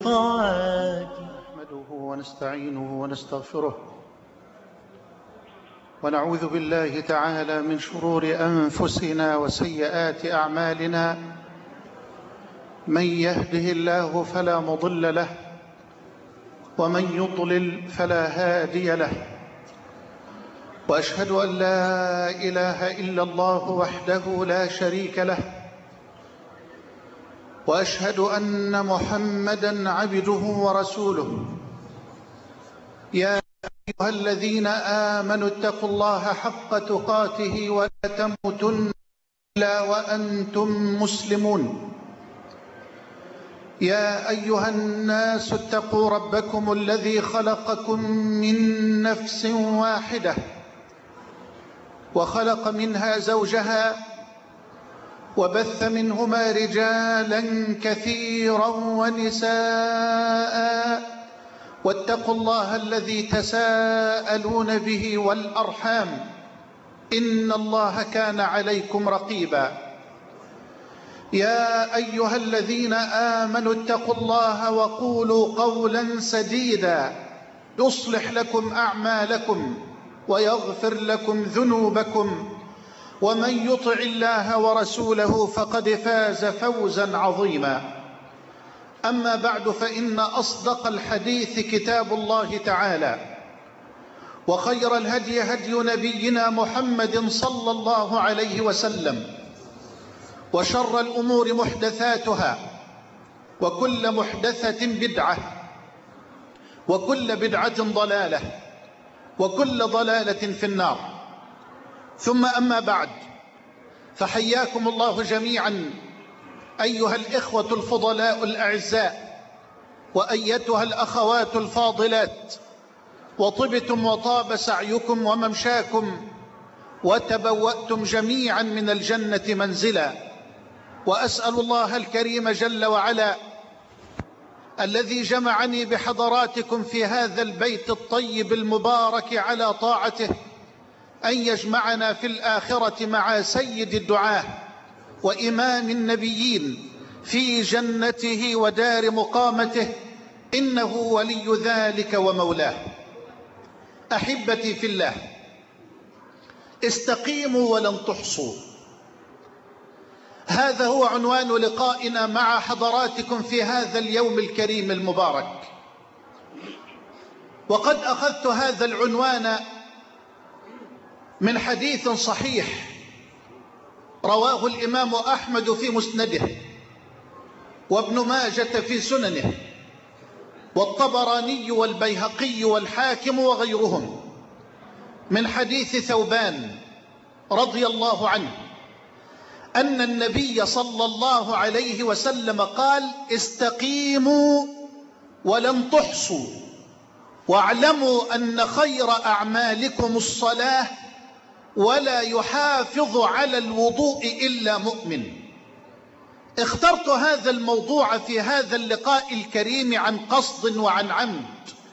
نحمده ونستعينه ونستغفره ونعوذ بالله تعالى من شرور أنفسنا وسيئات أعمالنا. من يهده الله فلا مضل له ومن يضلل فلا هادي له، وأشهد أن لا إله إلا الله وحده لا شريك له، وأشهد أن محمدًا عبده ورسوله. يا أيها الذين آمنوا اتقوا الله حق تقاته ولا تموتن إلا وأنتم مسلمون. يا أيها الناس اتقوا ربكم الذي خلقكم من نفس واحدة وخلق منها زوجها وبث منهما رجالا كثيرا ونساء، واتقوا الله الذي تساءلون به والأرحام إن الله كان عليكم رقيبا. يا أيها الذين آمنوا اتقوا الله وقولوا قولا سديدا يصلح لكم أعمالكم ويغفر لكم ذنوبكم، ومن يطع الله ورسوله فقد فاز فوزا عظيما. أما بعد، فإن أصدق الحديث كتاب الله تعالى، وخير الهدي هدي نبينا محمد صلى الله عليه وسلم، وشر الأمور محدثاتها، وكل محدثة بدعة، وكل بدعة ضلالة، وكل ضلالة في النار. ثم أما بعد، فحياكم الله جميعا أيها الإخوة الفضلاء الأعزاء، وأيتها الأخوات الفاضلات، وطبتم وطاب سعيكم وممشاكم، وتبوأتم جميعا من الجنة منزلا. وأسأل الله الكريم جل وعلا الذي جمعني بحضراتكم في هذا البيت الطيب المبارك على طاعته أن يجمعنا في الآخرة مع سيد الدعاة وإمام النبيين في جنته ودار مقامته، إنه ولي ذلك ومولاه. أحبتي في الله، استقيموا ولن تحصوا. هذا هو عنوان لقائنا مع حضراتكم في هذا اليوم الكريم المبارك. وقد أخذت هذا العنوان من حديث صحيح رواه الإمام أحمد في مسنده، وابن ماجة في سننه، والطبراني والبيهقي والحاكم وغيرهم، من حديث ثوبان رضي الله عنه أن النبي صلى الله عليه وسلم قال: استقيموا ولن تحصوا، واعلموا أن خير أعمالكم الصلاة، ولا يحافظ على الوضوء إلا مؤمن. اخترت هذا الموضوع في هذا اللقاء الكريم عن قصد وعن عمد،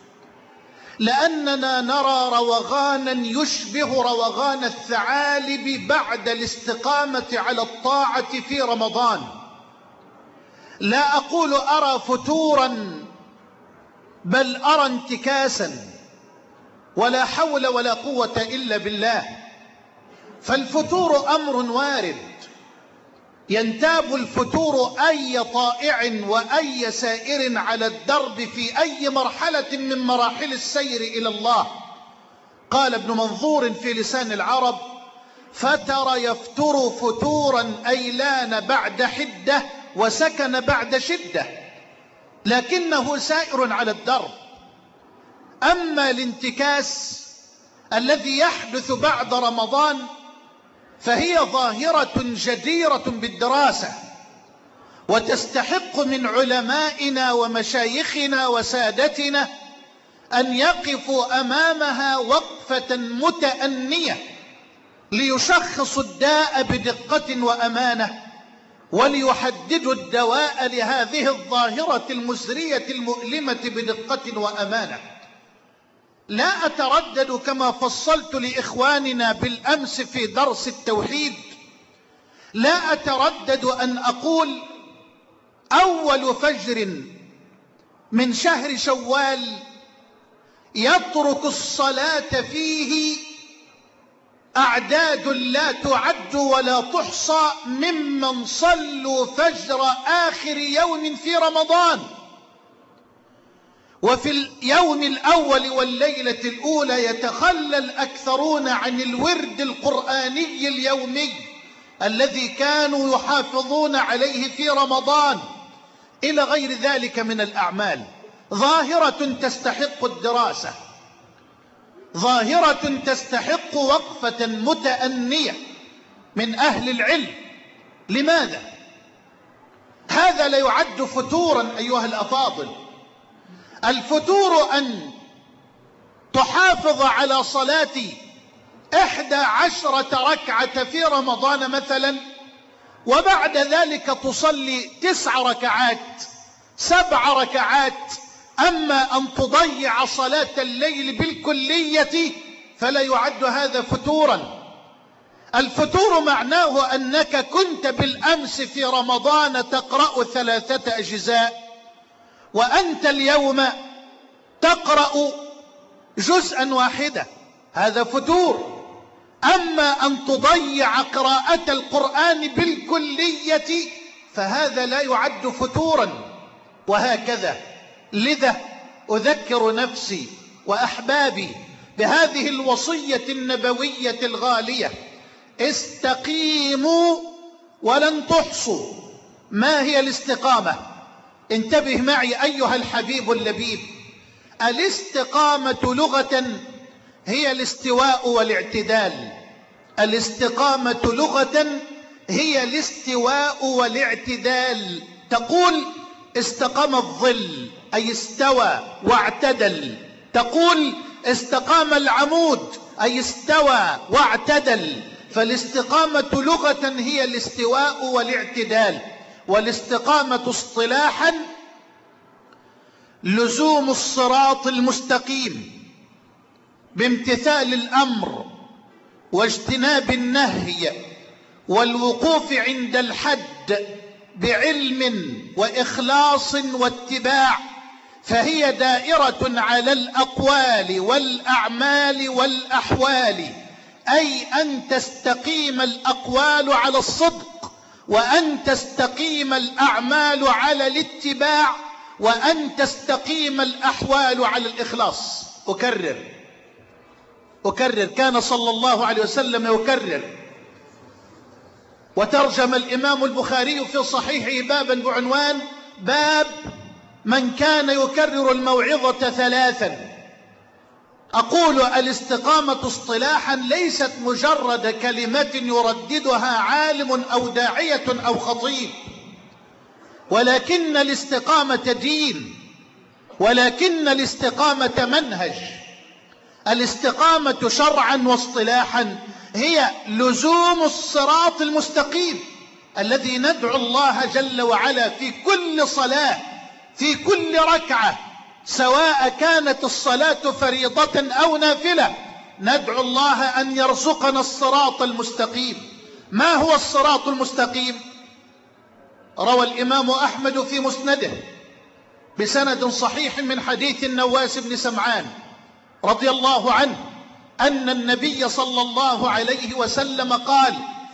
لأننا نرى روغانا يشبه روغان الثعالب بعد الاستقامة على الطاعة في رمضان. لا أقول أرى فتورا، بل أرى انتكاسا، ولا حول ولا قوة إلا بالله. فالفتور أمر وارد، ينتاب الفتور أي طائع وأي سائر على الدرب في أي مرحلة من مراحل السير إلى الله. قال ابن منظور في لسان العرب: فتر يفتر فتورا، أي لان بعد حدة وسكن بعد شدة، لكنه سائر على الدرب. أما الانتكاس الذي يحدث بعد رمضان فهي ظاهرة جديرة بالدراسة، وتستحق من علمائنا ومشايخنا وسادتنا أن يقفوا أمامها وقفة متأنية ليشخصوا الداء بدقة وأمانة، وليحددوا الدواء لهذه الظاهرة المزرية المؤلمة بدقة وأمانة. لا أتردد كما فصلت لإخواننا بالأمس في درس التوحيد، لا أتردد أن أقول: أول فجر من شهر شوال يترك الصلاة فيه أعداد لا تعد ولا تحصى ممن صلوا فجر آخر يوم في رمضان. وفي اليوم الأول والليلة الأولى يتخلى الأكثرون عن الورد القرآني اليومي الذي كانوا يحافظون عليه في رمضان، إلى غير ذلك من الأعمال. ظاهرة تستحق الدراسة، ظاهرة تستحق وقفة متأنية من أهل العلم. لماذا؟ هذا لا يعد فتورا أيها الأفاضل. الفتور أن تحافظ على صلاة 11 ركعة في رمضان مثلا، وبعد ذلك تصلي 9 ركعات 7 ركعات. أما أن تضيع صلاة الليل بالكلية فلا يعد هذا فتورا. الفتور معناه أنك كنت بالأمس في رمضان تقرأ 3 أجزاء، وأنت اليوم تقرأ جزءا واحدا، هذا فتور. أما أن تضيع قراءة القرآن بالكلية فهذا لا يعد فتورا، وهكذا. لذا أذكر نفسي وأحبابي بهذه الوصية النبوية الغالية: استقيموا ولن تحصوا. ما هي الاستقامة؟ انتبه معي أيها الحبيب اللبيب. الاستقامة لغة هي الاستواء والاعتدال. الاستقامة لغة هي الاستواء والاعتدال. تقول استقام الظل أي استوى واعتدل، تقول استقام العمود أي استوى واعتدل. فالاستقامة لغة هي الاستواء والاعتدال. والاستقامة اصطلاحا لزوم الصراط المستقيم بامتثال الأمر واجتناب النهي والوقوف عند الحد بعلم وإخلاص واتباع. فهي دائرة على الأقوال والأعمال والأحوال، أي أن تستقيم الأقوال على الصدق، وأن تستقيم الأعمال على الاتباع، وأن تستقيم الأحوال على الإخلاص. أكرر كان صلى الله عليه وسلم يكرر. وترجم الإمام البخاري في صحيحه بابا بعنوان: باب من كان يكرر الموعظة 3. أقول الاستقامة اصطلاحا ليست مجرد كلمة يرددها عالم أو داعية أو خطيب، ولكن الاستقامة دين، ولكن الاستقامة منهج. الاستقامة شرعا واصطلاحا هي لزوم الصراط المستقيم الذي ندعو الله جل وعلا في كل صلاة، في كل ركعة، سواء كانت الصلاة فريضة أو نافلة، ندعو الله أن يرزقنا الصراط المستقيم. ما هو الصراط المستقيم؟ روى الإمام أحمد في مسنده بسند صحيح من حديث النواس بن سمعان رضي الله عنه أن النبي صلى الله عليه وسلم قال: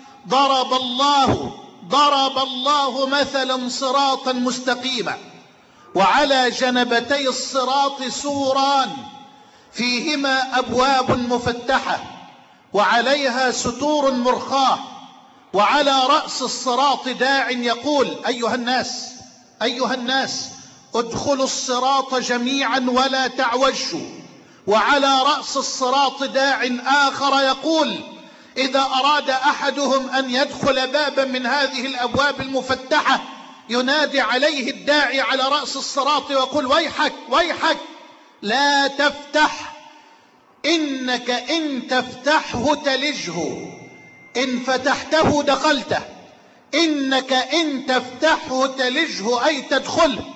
ضرب الله مثلا صراطا مستقيما، وعلى جنبتي الصراط سوران فيهما أبواب مفتحة وعليها ستور مرخاة، وعلى رأس الصراط داع يقول: أيها الناس ادخلوا الصراط جميعا ولا تعوجوا. وعلى رأس الصراط داع آخر يقول: إذا أراد أحدهم أن يدخل بابا من هذه الأبواب المفتحة ينادي عليه الداعي على رأس الصراط ويقول: ويحك لا تفتح، إنك إن تفتحه تلجه، إن فتحته دخلته، إنك إن تفتحه تلجه أي تدخله.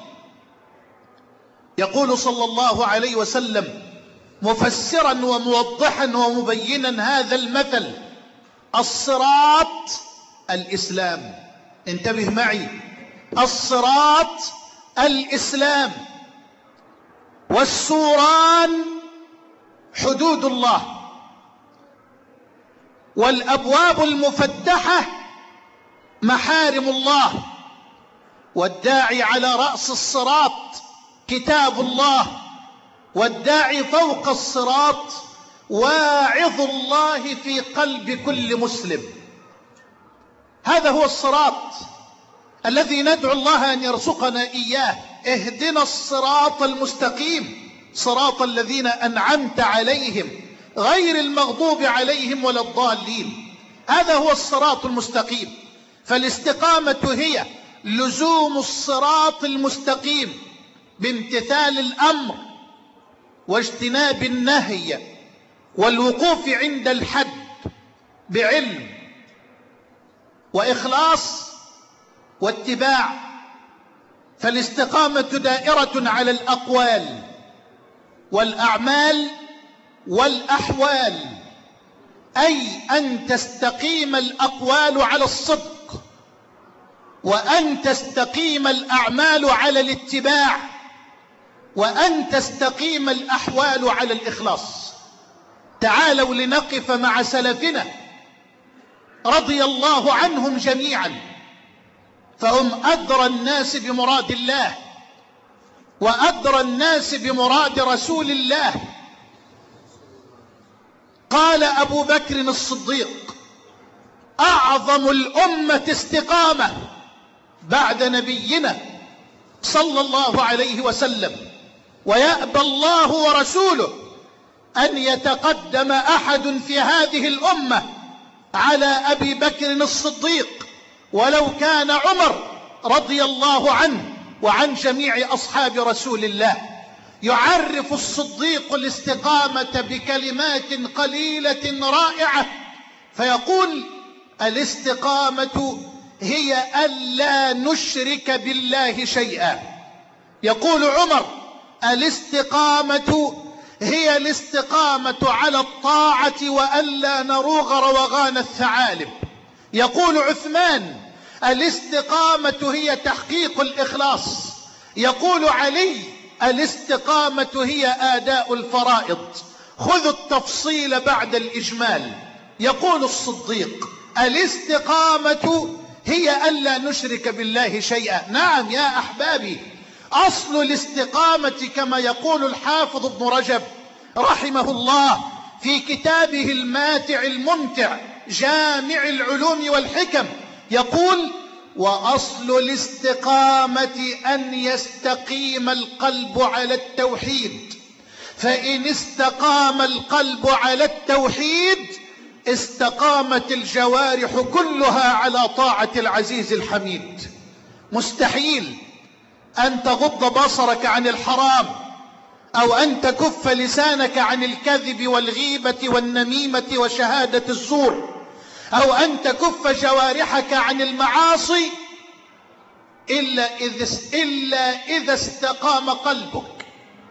يقول صلى الله عليه وسلم مفسرا وموضحا ومبينا هذا المثل: الصراط الإسلام. انتبه معي، الصراط الإسلام. والسوران حدود الله، والأبواب المفتحة محارم الله، والداعي على رأس الصراط كتاب الله، والداعي فوق الصراط واعظ الله في قلب كل مسلم. هذا هو الصراط الذي ندعو الله أن يرزقنا إياه. اهدنا الصراط المستقيم صراط الذين أنعمت عليهم غير المغضوب عليهم ولا الضالين. هذا هو الصراط المستقيم. فالاستقامة هي لزوم الصراط المستقيم بامتثال الأمر واجتناب النهي والوقوف عند الحد بعلم وإخلاص واتباع. فالاستقامة دائرة على الأقوال والأعمال والأحوال، أي أن تستقيم الأقوال على الصدق، وأن تستقيم الأعمال على الاتباع، وأن تستقيم الأحوال على الإخلاص. تعالوا لنقف مع سلفنا رضي الله عنهم جميعا، فهم أدرى الناس بمراد الله وأدرى الناس بمراد رسول الله. قال أبو بكر الصديق: أعظم الأمة استقامة بعد نبينا صلى الله عليه وسلم، ويأبى الله ورسوله أن يتقدم أحد في هذه الأمة على أبي بكر الصديق، ولو كان عمر رضي الله عنه وعن جميع أصحاب رسول الله. يعرف الصديق الاستقامة بكلمات قليلة رائعة، فيقول: الاستقامة هي ألا نشرك بالله شيئا. يقول عمر: الاستقامة هي الاستقامة على الطاعة وألا نروغ روغان الثعالب. يقول عثمان: الاستقامة هي تحقيق الإخلاص. يقول علي: الاستقامة هي آداء الفرائض. خذوا التفصيل بعد الإجمال. يقول الصديق: الاستقامة هي ألا نشرك بالله شيئا. نعم يا أحبابي، أصل الاستقامة كما يقول الحافظ ابن رجب رحمه الله في كتابه الماتع الممتع جامع العلوم والحكم، يقول: وأصل الاستقامة أن يستقيم القلب على التوحيد، فإن استقام القلب على التوحيد استقامت الجوارح كلها على طاعة العزيز الحميد. مستحيل أن تغض بصرك عن الحرام، أو أن تكف لسانك عن الكذب والغيبة والنميمة وشهادة الزور، أو أن تكف جوارحك عن المعاصي إلا إذا استقام قلبك.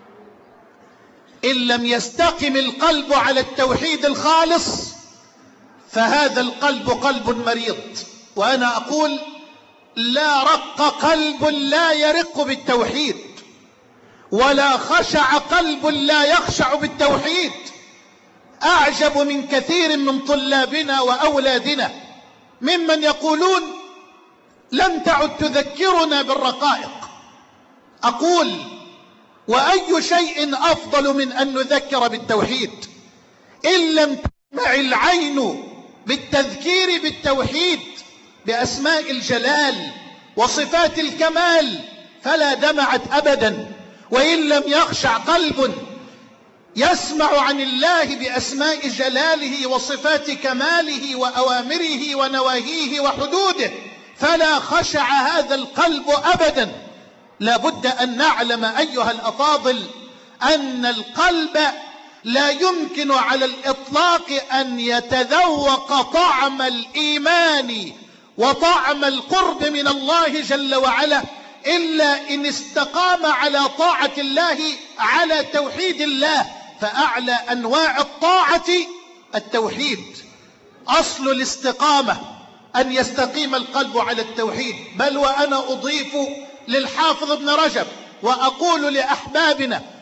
إن لم يستقم القلب على التوحيد الخالص فهذا القلب قلب مريض. وأنا أقول: لا رق قلب لا يرق بالتوحيد، ولا خشع قلب لا يخشع بالتوحيد. أعجب من كثير من طلابنا وأولادنا ممن يقولون: لم تعد تذكرنا بالرقائق. أقول: وأي شيء أفضل من أن نذكر بالتوحيد؟ إن لم تسمع العين بالتذكير بالتوحيد بأسماء الجلال وصفات الكمال فلا دمعت أبدا. وإن لم يخشع قلب يسمع عن الله بأسماء جلاله وصفات كماله وأوامره ونواهيه وحدوده فلا خشع هذا القلب أبدا. لا بد أن نعلم أيها الأفاضل أن القلب لا يمكن على الإطلاق أن يتذوق طعم الإيمان وطعم القرب من الله جل وعلا إلا إن استقام على طاعة الله، على توحيد الله. فأعلى أنواع الطاعة التوحيد. أصل الاستقامة أن يستقيم القلب على التوحيد. بل وأنا أضيف للحافظ ابن رجب وأقول لأحبابنا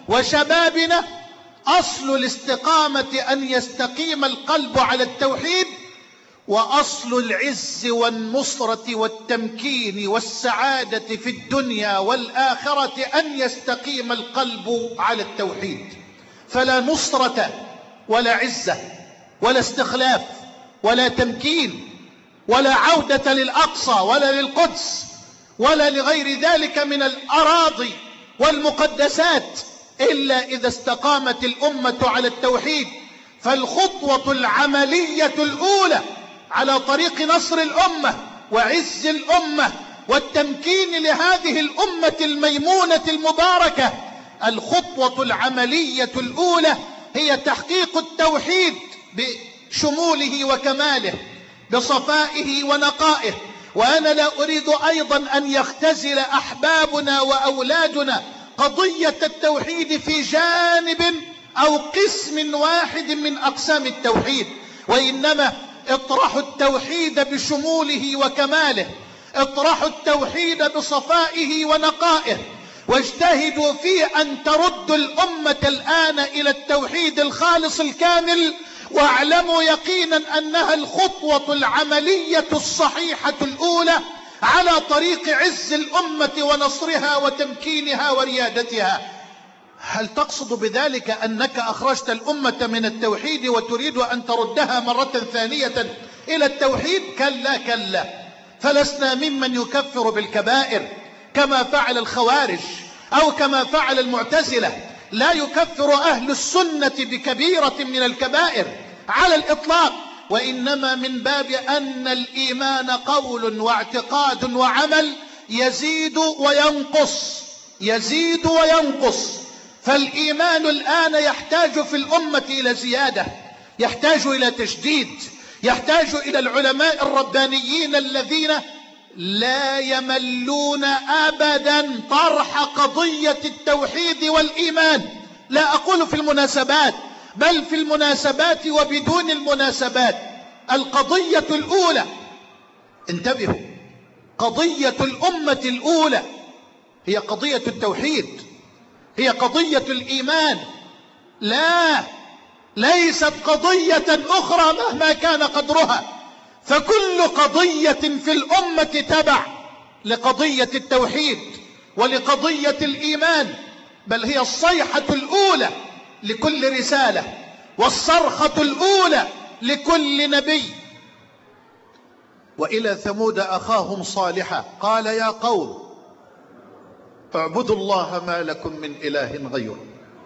وشبابنا، أصل الاستقامة أن يستقيم القلب على التوحيد، وأصل العز والنصرة والتمكين والسعادة في الدنيا والآخرة أن يستقيم القلب على التوحيد. فلا نصرة ولا عزة ولا استخلاف ولا تمكين ولا عودة للأقصى ولا للقدس ولا لغير ذلك من الأراضي والمقدسات إلا إذا استقامت الأمة على التوحيد. فالخطوة العملية الأولى على طريق نصر الأمة وعز الأمة والتمكين لهذه الأمة الميمونة المباركة، الخطوة العملية الأولى هي تحقيق التوحيد بشموله وكماله، بصفائه ونقائه. وأنا لا أريد أيضا أن يختزل أحبابنا وأولادنا قضية التوحيد في جانب أو قسم واحد من أقسام التوحيد، وإنما اطرحوا التوحيد بشموله وكماله، اطرحوا التوحيد بصفائه ونقائه، واجتهدوا في أن تردوا الأمة الآن إلى التوحيد الخالص الكامل، واعلموا يقينا أنها الخطوة العملية الصحيحة الأولى على طريق عز الأمة ونصرها وتمكينها وريادتها. هل تقصد بذلك أنك أخرجت الأمة من التوحيد وتريد أن تردها مرة ثانية إلى التوحيد؟ كلا كلا، فلسنا ممن يكفر بالكبائر كما فعل الخوارج أو كما فعل المعتزلة. لا يكفر أهل السنة بكبيرة من الكبائر على الإطلاق، وإنما من باب أن الإيمان قول واعتقاد وعمل يزيد وينقص، يزيد وينقص. فالإيمان الآن يحتاج في الأمة إلى زيادة، يحتاج إلى تجديد، يحتاج إلى العلماء الربانيين الذين لا يملون أبدا طرح قضية التوحيد والإيمان. لا أقول في المناسبات، بل في المناسبات وبدون المناسبات. القضية الأولى، انتبهوا، قضية الأمة الأولى هي قضية التوحيد، هي قضية الإيمان، لا ليست قضية أخرى مهما كان قدرها. فكل قضية في الأمة تبع لقضية التوحيد ولقضية الإيمان، بل هي الصيحة الأولى لكل رسالة والصرخة الأولى لكل نبي. وإلى ثمود أخاهم صالحا قال يا قوم اعبدوا الله ما لكم من إله غيره.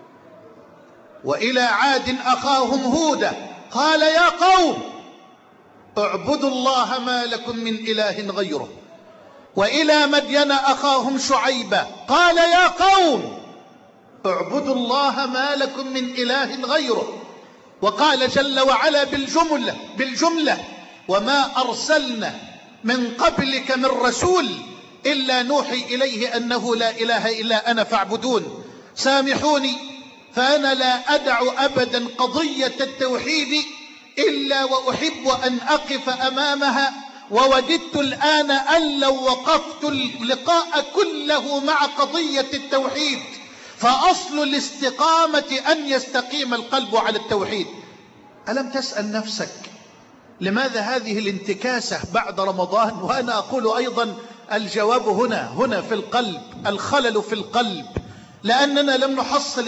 وإلى عاد أخاهم هودا قال يا قوم اعبدوا الله ما لكم من إله غيره. وإلى مدين أخاهم شعيبا قال يا قوم اعبدوا الله ما لكم من إله غيره. وقال جل وعلا بالجملة وما أرسلنا من قبلك من رسول إلا نوحي إليه أنه لا إله إلا أنا فاعبدون. سامحوني فأنا لا أدع أبدا قضية التوحيد إلا وأحب أن أقف أمامها، ووددت الآن أن لو وقفت اللقاء كله مع قضية التوحيد. فأصل الاستقامة أن يستقيم القلب على التوحيد. ألم تسأل نفسك لماذا هذه الانتكاسة بعد رمضان؟ وأنا أقول أيضا الجواب هنا في القلب، الخلل في القلب، لأننا لم نحصل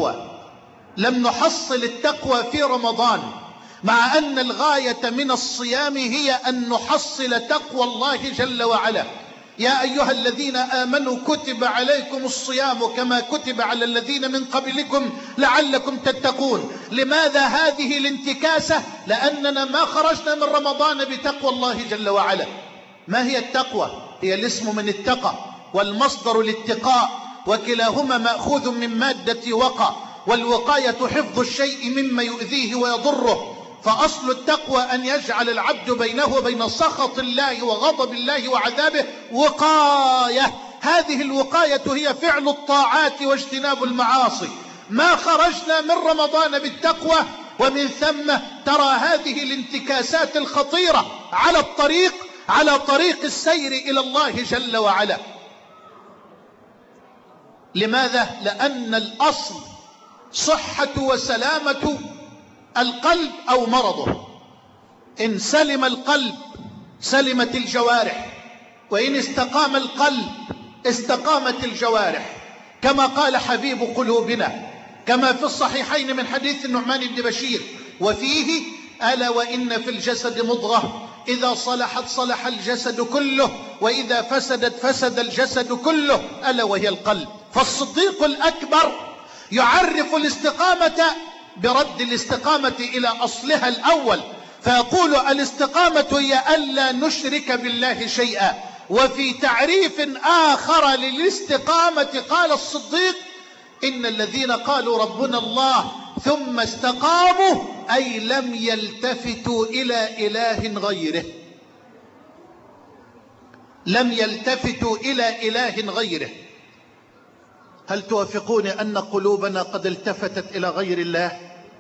التقوى في رمضان، مع أن الغاية من الصيام هي أن نحصل تقوى الله جل وعلا. يا أيها الذين آمنوا كتب عليكم الصيام كما كتب على الذين من قبلكم لعلكم تتقون. لماذا هذه الانتكاسة؟ لأننا ما خرجنا من رمضان بتقوى الله جل وعلا. ما هي التقوى؟ هي الاسم من اتقى والمصدر الاتقاء، وكلاهما مأخوذ من مادة وقى، والوقاية حفظ الشيء مما يؤذيه ويضره. فأصل التقوى أن يجعل العبد بينه وبين سخط الله وغضب الله وعذابه وقاية. هذه الوقاية هي فعل الطاعات واجتناب المعاصي. ما خرجنا من رمضان بالتقوى، ومن ثم ترى هذه الانتكاسات الخطيرة على طريق السير إلى الله جل وعلا. لماذا؟ لأن الأصل صحة وسلامة القلب أو مرضه. إن سلم القلب سلمت الجوارح، وإن استقام القلب استقامت الجوارح، كما قال حبيب قلوبنا كما في الصحيحين من حديث النعمان بن بشير وفيه: ألا وإن في الجسد مضغة إذا صلحت صلح الجسد كله وإذا فسدت فسد الجسد كله، ألا وهي القلب. فالصديق الأكبر يعرف الاستقامة برد الاستقامة إلى أصلها الأول، فيقول: الاستقامة هي ألا نشرك بالله شيئا. وفي تعريف آخر للاستقامة قال الصديق: إن الذين قالوا ربنا الله ثم استقاموا أي لم يلتفتوا إلى إله غيره، لم يلتفتوا إلى إله غيره. هل توافقون أن قلوبنا قد التفتت إلى غير الله؟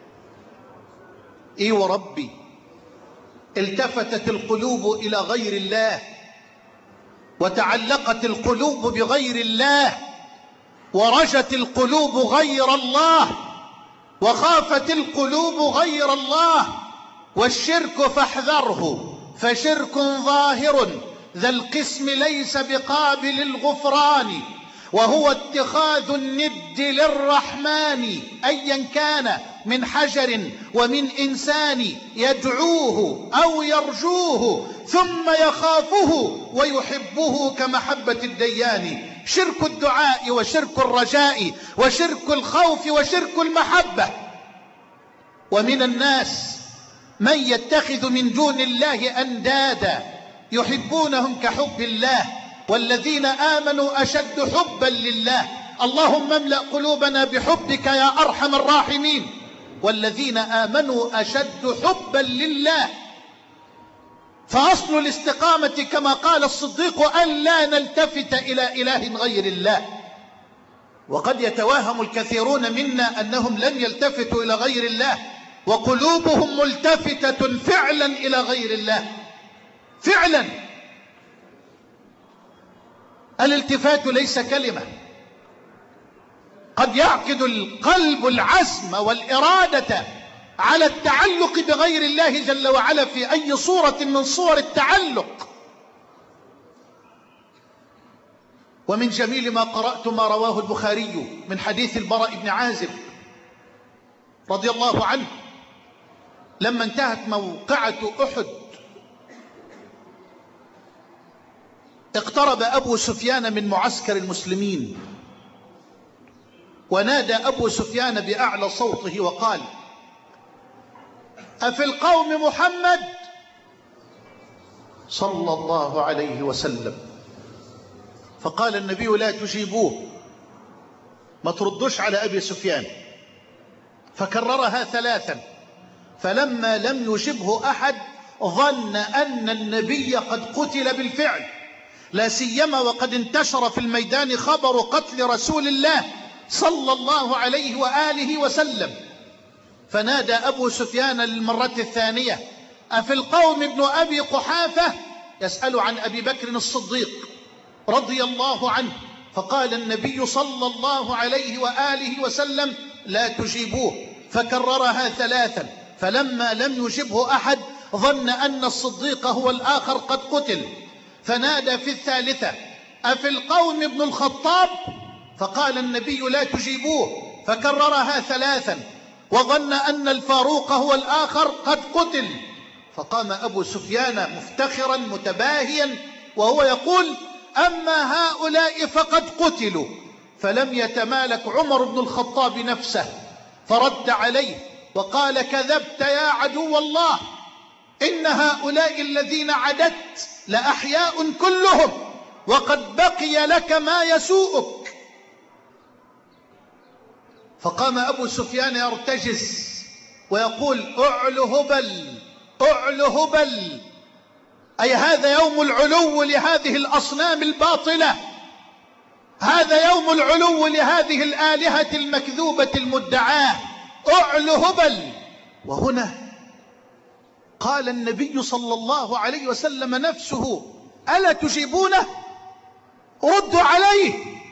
إي وربي، التفتت القلوب إلى غير الله، وتعلقت القلوب بغير الله، ورجت القلوب غير الله، وخافت القلوب غير الله. والشرك فاحذره، فشرك ظاهر ذا القسم ليس بقابل الغفران، وهو اتخاذ الند للرحمن أيا كان من حجر ومن إنسان يدعوه أو يرجوه ثم يخافه ويحبه كمحبة الديان. شرك الدعاء وشرك الرجاء وشرك الخوف وشرك المحبة. ومن الناس من يتخذ من دون الله أندادا يحبونهم كحب الله، والذين آمنوا أشد حبا لله. اللهم املأ قلوبنا بحبك يا أرحم الراحمين. والذين آمنوا أشد حبا لله. فأصل الاستقامة كما قال الصديق أن لا نلتفت إلى إله غير الله. وقد يتوهم الكثيرون منا أنهم لن يلتفتوا إلى غير الله وقلوبهم ملتفتة فعلا إلى غير الله. فعلا الالتفات ليس كلمة، قد يعقد القلب العزم والإرادة على التعلق بغير الله جل وعلا في أي صورة من صور التعلق. ومن جميل ما قرأت ما رواه البخاري من حديث البراء بن عازب رضي الله عنه لما انتهت موقعة أحد، اقترب أبو سفيان من معسكر المسلمين، ونادى أبو سفيان بأعلى صوته وقال: أفي القوم محمد صلى الله عليه وسلم؟ فقال النبي: لا تجيبوه، ما تردوش على أبي سفيان. فكررها ثلاثا، فلما لم يجبه أحد ظن أن النبي قد قتل بالفعل، لا سيما وقد انتشر في الميدان خبر قتل رسول الله صلى الله عليه وآله وسلم. فنادى أبو سفيان للمرة الثانية: أفي القوم ابن أبي قحافة؟ يسأل عن أبي بكر الصديق رضي الله عنه. فقال النبي صلى الله عليه وآله وسلم: لا تجيبوه. فكررها ثلاثا، فلما لم يجبه أحد ظن أن الصديق هو الآخر قد قتل. فنادى في الثالثة: أفي القوم ابن الخطاب؟ فقال النبي: لا تجيبوه. فكررها ثلاثا وظن أن الفاروق هو الآخر قد قتل. فقام أبو سفيان مفتخرا متباهيا وهو يقول: أما هؤلاء فقد قتلوا. فلم يتمالك عمر بن الخطاب نفسه فرد عليه وقال: كذبت يا عدو الله، إن هؤلاء الذين عددت لأحياء كلهم، وقد بقي لك ما يسوءك. فقام أبو سفيان يرتجز ويقول: أعل هبل، أعل هبل، أي هذا يوم العلو لهذه الأصنام الباطلة، هذا يوم العلو لهذه الآلهة المكذوبة المدعاة، أعل هبل. وهنا قال النبي صلى الله عليه وسلم نفسه: ألا تجيبونه؟ ردوا عليه،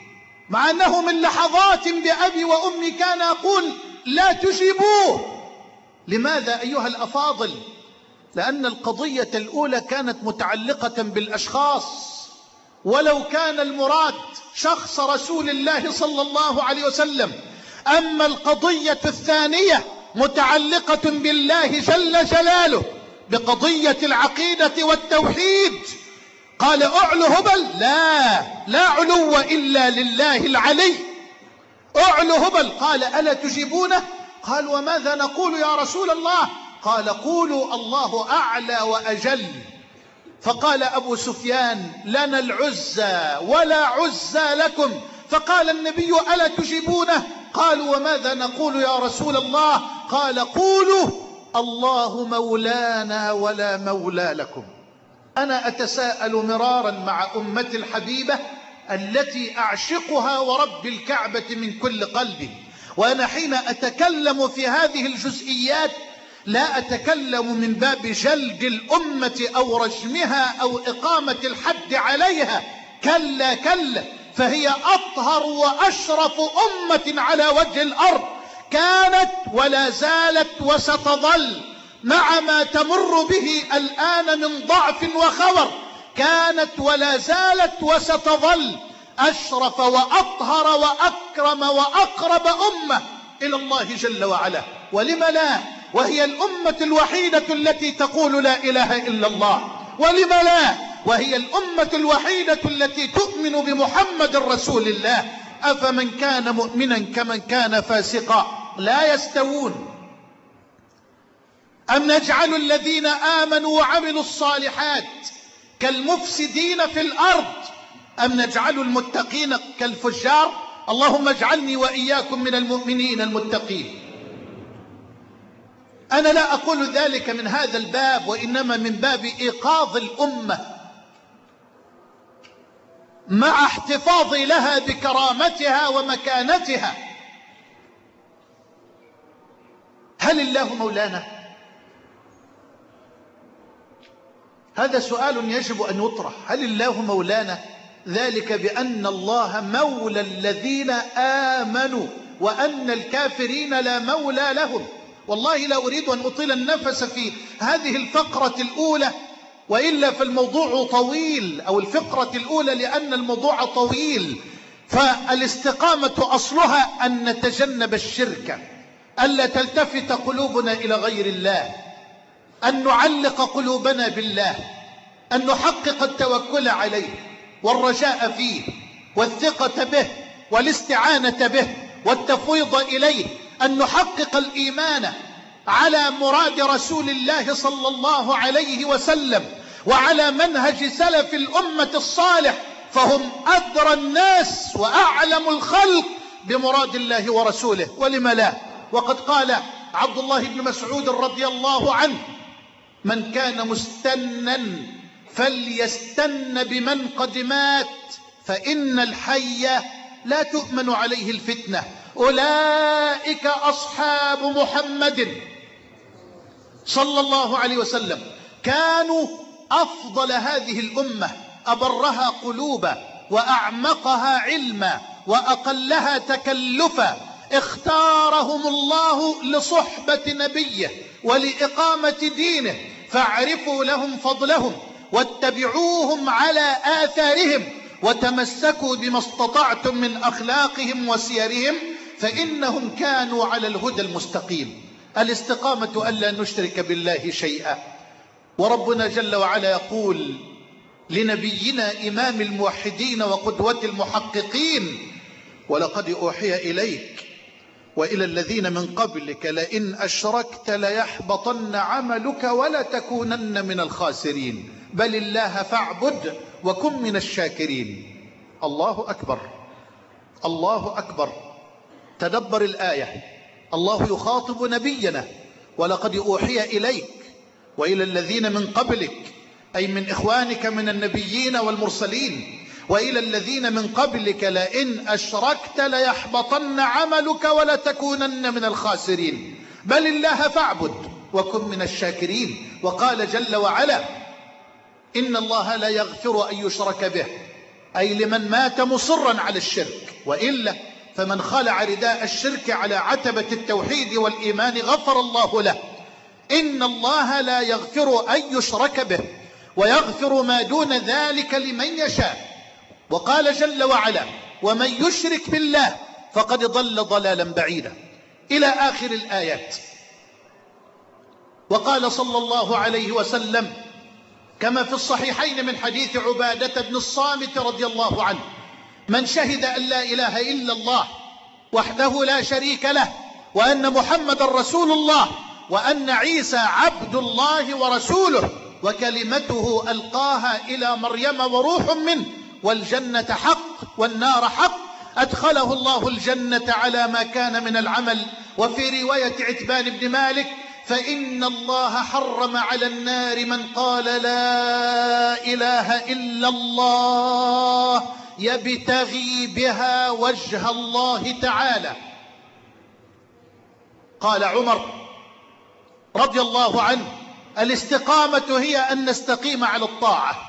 مع أنه من لحظات بأبي وأمي كان يقول لا تجيبوه. لماذا أيها الأفاضل؟ لأن القضية الأولى كانت متعلقة بالأشخاص، ولو كان المراد شخص رسول الله صلى الله عليه وسلم. أما القضية الثانية متعلقة بالله جل جلاله، بقضية العقيدة والتوحيد. قال أعلو هبل؟ لا علو إلا لله العلي. أعلو هبل. قال ألا تجيبونه؟ قال وماذا نقول يا رسول الله؟ قال قولوا الله أعلى وأجل. فقال أبو سفيان لنا العزى ولا عزى لكم. فقال النبي ألا تجيبونه؟ قالوا وماذا نقول يا رسول الله؟ قال قولوا الله مولانا ولا مولى لكم. أنا أتساءل مرارا مع أمتي الحبيبة التي أعشقها ورب الكعبة من كل قلبي، وأنا حين أتكلم في هذه الجزئيات لا أتكلم من باب جلد الأمة أو رجمها أو إقامة الحد عليها، كلا كلا، فهي أطهر وأشرف أمة على وجه الأرض، كانت ولا زالت وستظل مع ما تمر به الآن من ضعف وخور، كانت ولا زالت وستظل أشرف وأطهر وأكرم وأقرب أمة إلى الله جل وعلا. ولم لا؟ وهي الأمة الوحيدة التي تقول لا إله إلا الله. ولم لا؟ وهي الأمة الوحيدة التي تؤمن بمحمد رسول الله. أفمن كان مؤمنا كمن كان فاسقا لا يستوون. أم نجعل الذين آمنوا وعملوا الصالحات كالمفسدين في الأرض أم نجعل المتقين كالفجار؟ اللهم اجعلني وإياكم من المؤمنين المتقين. أنا لا أقول ذلك من هذا الباب، وإنما من باب إيقاظ الأمة مع احتفاظ لها بكرامتها ومكانتها. هل الله مولانا؟ هذا سؤال يجب أن يطرح. هل الله مولانا؟ ذلك بأن الله مولى الذين آمنوا وأن الكافرين لا مولى لهم. والله لا أريد أن أطيل النفس في هذه الفقرة الأولى، وإلا فالموضوع طويل، أو الفقرة الأولى، لأن الموضوع طويل. فالاستقامة أصلها أن نتجنب الشرك، ألا تلتفت قلوبنا إلى غير الله، أن نعلق قلوبنا بالله، أن نحقق التوكل عليه والرجاء فيه والثقة به والاستعانة به والتفويض إليه، أن نحقق الإيمان على مراد رسول الله صلى الله عليه وسلم وعلى منهج سلف الأمة الصالح، فهم أدرى الناس وأعلم الخلق بمراد الله ورسوله. ولم لا؟ وقد قال عبد الله بن مسعود رضي الله عنه: من كان مستنا فليستن بمن قد مات، فإن الحي لا تؤمن عليه الفتنة. أولئك أصحاب محمد صلى الله عليه وسلم، كانوا أفضل هذه الأمة، أبرها قلوبا وأعمقها علما وأقلها تكلفا. اختارهم الله لصحبة نبيه ولإقامة دينه، فاعرفوا لهم فضلهم واتبعوهم على آثارهم وتمسكوا بما استطعتم من أخلاقهم وسيرهم، فإنهم كانوا على الهدى المستقيم. الاستقامة ألا نشرك بالله شيئا. وربنا جل وعلا يقول لنبينا إمام الموحدين وقدوة المحققين: ولقد أوحي إليك وإلى الذين من قبلك لئن أشركت ليحبطن عملك ولتكونن من الخاسرين بل الله فاعبد وكن من الشاكرين. الله أكبر، الله أكبر. تدبر الآية. الله يخاطب نبينا: ولقد أوحي إليك وإلى الذين من قبلك، أي من إخوانك من النبيين والمرسلين، وإلى الذين من قبلك لئن أشركت ليحبطن عملك ولتكونن من الخاسرين بل الله فاعبد وكن من الشاكرين. وقال جل وعلا: إن الله لا يغفر أن يشرك به أي لمن مات مصرا على الشرك، وإلا فمن خلع رداء الشرك على عتبة التوحيد والإيمان غفر الله له. إن الله لا يغفر أن يشرك به ويغفر ما دون ذلك لمن يشاء. وقال جل وعلا: ومن يشرك بالله فقد ضل ضلالا بعيدا، إلى آخر الآيات. وقال صلى الله عليه وسلم كما في الصحيحين من حديث عبادة بن الصامت رضي الله عنه: من شهد أن لا إله إلا الله وحده لا شريك له وأن محمد رسول الله وأن عيسى عبد الله ورسوله وكلمته ألقاها إلى مريم وروح منه والجنة حق والنار حق، أدخله الله الجنة على ما كان من العمل. وفي رواية عتبان بن مالك: فإن الله حرم على النار من قال لا إله إلا الله يبتغي بها وجه الله تعالى. قال عمر رضي الله عنه: الاستقامة هي أن نستقيم على الطاعة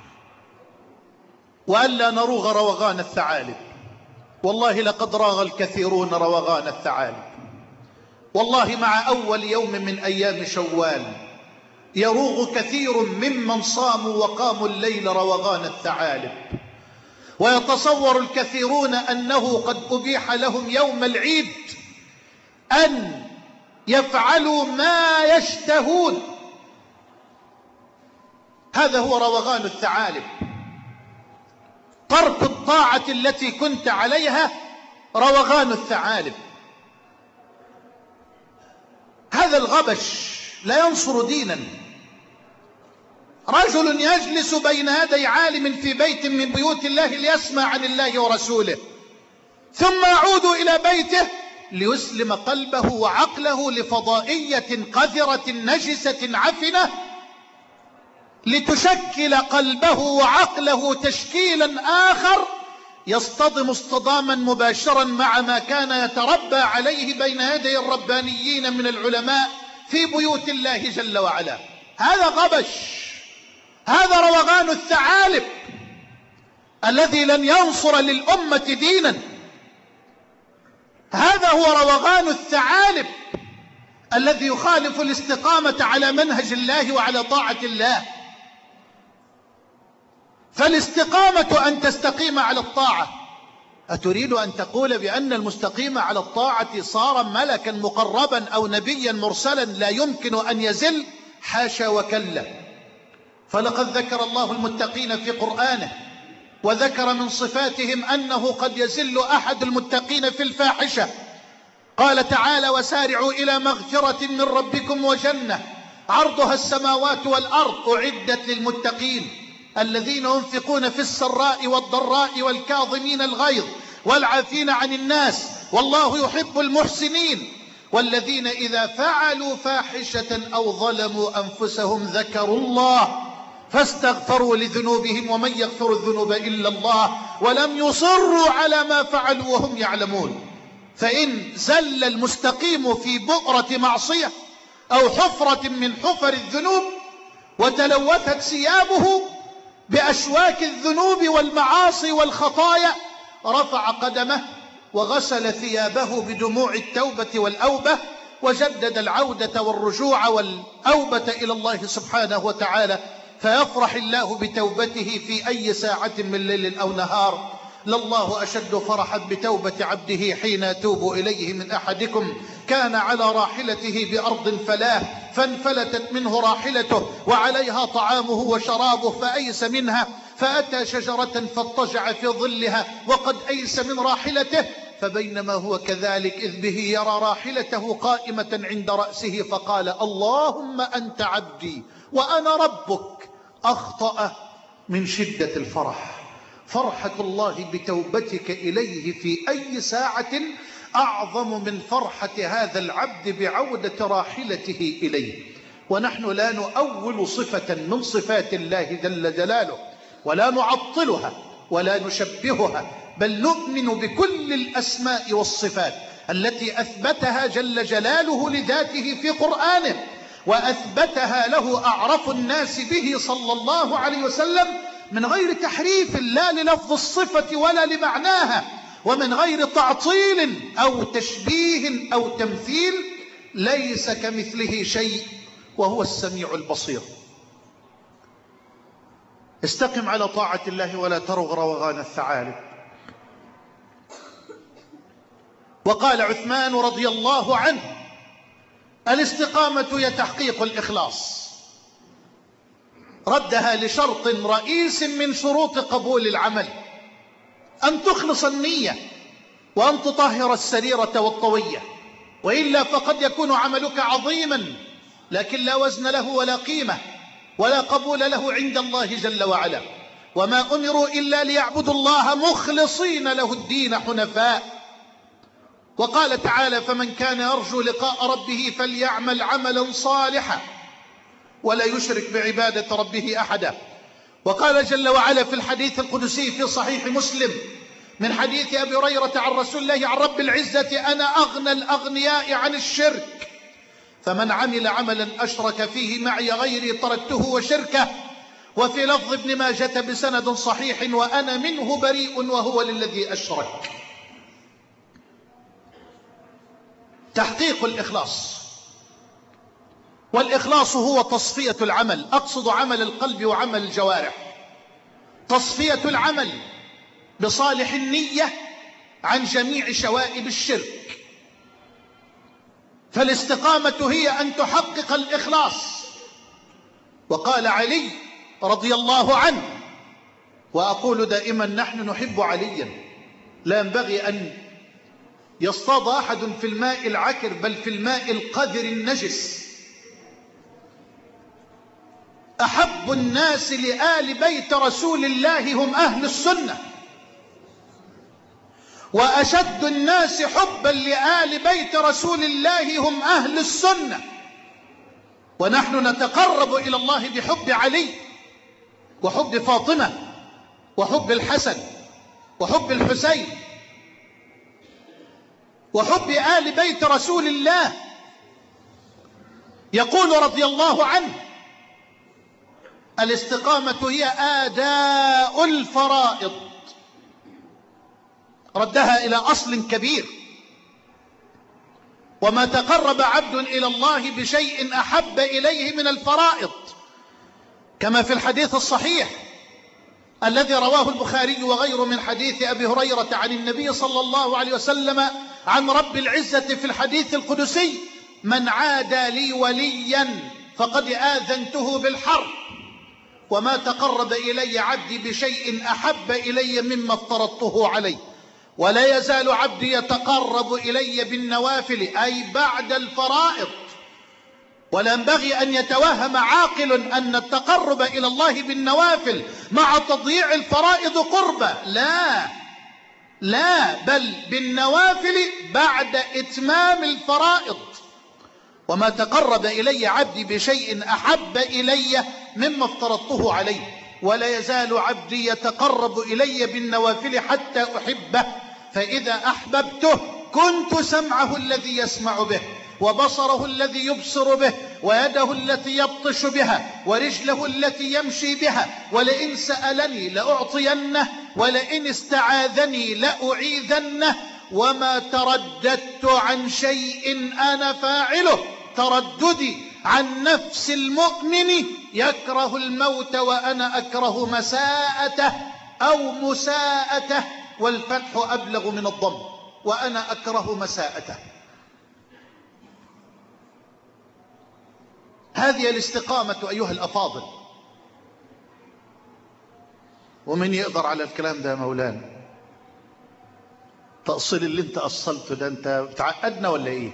وألا نروغ روغان الثعالب. والله لقد راغ الكثيرون روغان الثعالب. والله مع أول يوم من أيام شوال يروغ كثير ممن صاموا وقاموا الليل روغان الثعالب، ويتصور الكثيرون أنه قد أبيح لهم يوم العيد أن يفعلوا ما يشتهون. هذا هو روغان الثعالب، ترك الطاعة التي كنت عليها روغان الثعالب. هذا الغبش لا ينصر دينا. رجل يجلس بين يدي عالم في بيت من بيوت الله ليسمع عن الله ورسوله، ثم يعود إلى بيته ليسلم قلبه وعقله لفضائية قذرة نجسة عفنة، لتشكل قلبه وعقله تشكيلا آخر يصطدم اصطداما مباشرا مع ما كان يتربى عليه بين يدي الربانيين من العلماء في بيوت الله جل وعلا. هذا غبش، هذا روغان الثعالب الذي لن ينصر للأمة دينا. هذا هو روغان الثعالب الذي يخالف الاستقامة على منهج الله وعلى طاعة الله. فالاستقامة أن تستقيم على الطاعة. أتريد أن تقول بأن المستقيم على الطاعة صار ملكا مقربا أو نبيا مرسلا لا يمكن أن يزل؟ حاشا وكلا. فلقد ذكر الله المتقين في قرآنه، وذكر من صفاتهم أنه قد يزل أحد المتقين في الفاحشة. قال تعالى: وسارعوا إلى مغفرة من ربكم وجنة عرضها السماوات والأرض أعدت للمتقين الذين ينفقون في السراء والضراء والكاظمين الغيظ والعافين عن الناس والله يحب المحسنين والذين إذا فعلوا فاحشة أو ظلموا أنفسهم ذكروا الله فاستغفروا لذنوبهم ومن يغفر الذنوب إلا الله ولم يصروا على ما فعلوا وهم يعلمون. فإن زل المستقيم في بؤرة معصية أو حفرة من حفر الذنوب وتلوثت ثيابه بأشواك الذنوب والمعاصي والخطايا، رفع قدمه وغسل ثيابه بدموع التوبة والأوبة وجدد العودة والرجوع والأوبة إلى الله سبحانه وتعالى، فيفرح الله بتوبته في أي ساعة من ليل أو نهار. لله أشد فرحا بتوبة عبده حين يتوب إليه من أحدكم كان على راحلته بأرض فلاه فانفلتت منه راحلته وعليها طعامه وشرابه فأيس منها فأتى شجرة فاضطجع في ظلها وقد أيس من راحلته فبينما هو كذلك إذ به يرى راحلته قائمة عند رأسه فقال: اللهم أنت عبدي وأنا ربك. أخطأ من شدة الفرح. فرحة الله بتوبتك إليه في أي ساعة أعظم من فرحة هذا العبد بعودة راحلته إليه. ونحن لا نؤول صفة من صفات الله جل جلاله ولا نعطلها ولا نشبهها، بل نؤمن بكل الأسماء والصفات التي أثبتها جل جلاله لذاته في قرآنه وأثبتها له أعرف الناس به صلى الله عليه وسلم من غير تحريف لا للفظ الصفة ولا لمعناها، ومن غير تعطيل أو تشبيه أو تمثيل. ليس كمثله شيء وهو السميع البصير. استقم على طاعة الله ولا ترغ روغان الثعالب. وقال عثمان رضي الله عنه: الاستقامة هي تحقيق الإخلاص. ردها لشرط رئيس من شروط قبول العمل: أن تخلص النية وأن تطهر السريرة والطوية، وإلا فقد يكون عملك عظيما لكن لا وزن له ولا قيمة ولا قبول له عند الله جل وعلا. وما أمروا إلا ليعبدوا الله مخلصين له الدين حنفاء. وقال تعالى: فمن كان يرجو لقاء ربه فليعمل عملا صالحا ولا يشرك بعبادة ربه أحدا. وقال جل وعلا في الحديث القدسي في صحيح مسلم من حديث أبي هريرة عن رسول الله عن رب العزة: أنا أغنى الأغنياء عن الشرك، فمن عمل عملا أشرك فيه معي غيري طردته وشركه. وفي لفظ ابن ماجة بسند صحيح: وأنا منه بريء وهو للذي أشرك. تحقيق الإخلاص، والإخلاص هو تصفية العمل، أقصد عمل القلب وعمل الجوارح. تصفية العمل بصالح النية عن جميع شوائب الشرك. فالاستقامة هي أن تحقق الإخلاص. وقال علي رضي الله عنه، وأقول دائما: نحن نحب عليا، لا ينبغي أن يصطاد أحد في الماء العكر بل في الماء القذر النجس. أحب الناس لآل بيت رسول الله هم أهل السنة، وأشد الناس حبا لآل بيت رسول الله هم أهل السنة. ونحن نتقرب إلى الله بحب علي وحب فاطمة وحب الحسن وحب الحسين وحب آل بيت رسول الله. يقول رضي الله عنه: الاستقامة هي آداء الفرائض. ردها إلى أصل كبير: وما تقرب عبد إلى الله بشيء أحب إليه من الفرائض، كما في الحديث الصحيح الذي رواه البخاري وغيره من حديث أبي هريرة عن النبي صلى الله عليه وسلم عن رب العزة في الحديث القدسي: من عادى لي وليا فقد آذنته بالحرب، وما تقرب إلي عبدي بشيء أحب إلي مما افترضته عليه، ولا يزال عبدي يتقرب إلي بالنوافل أي بعد الفرائض. ولا ينبغي أن يتوهم عاقل أن التقرب إلى الله بالنوافل مع تضييع الفرائض قربة، لا، بل بالنوافل بعد إتمام الفرائض. وما تقرب إلي عبدي بشيء أحب إلي مما افترضته عليه، ولا يزال عبدي يتقرب إلي بالنوافل حتى أحبه، فإذا أحببته كنت سمعه الذي يسمع به، وبصره الذي يبصر به، ويده التي يبطش بها، ورجله التي يمشي بها. ولئن سألني لأعطينه، ولئن استعاذني لأعيذنه. وما ترددت عن شيء أنا فاعله ترددي عن نفس المؤمن يكره الموت وأنا أكره مساءته أو مساءته، والفتح أبلغ من الضم، وأنا أكره مساءته. هذه الاستقامة أيها الأفاضل. ومن يقدر على الكلام ده يا مولانا؟ تأصيل اللي انت أصلته ده، انت بتعقدنا ولا ايه؟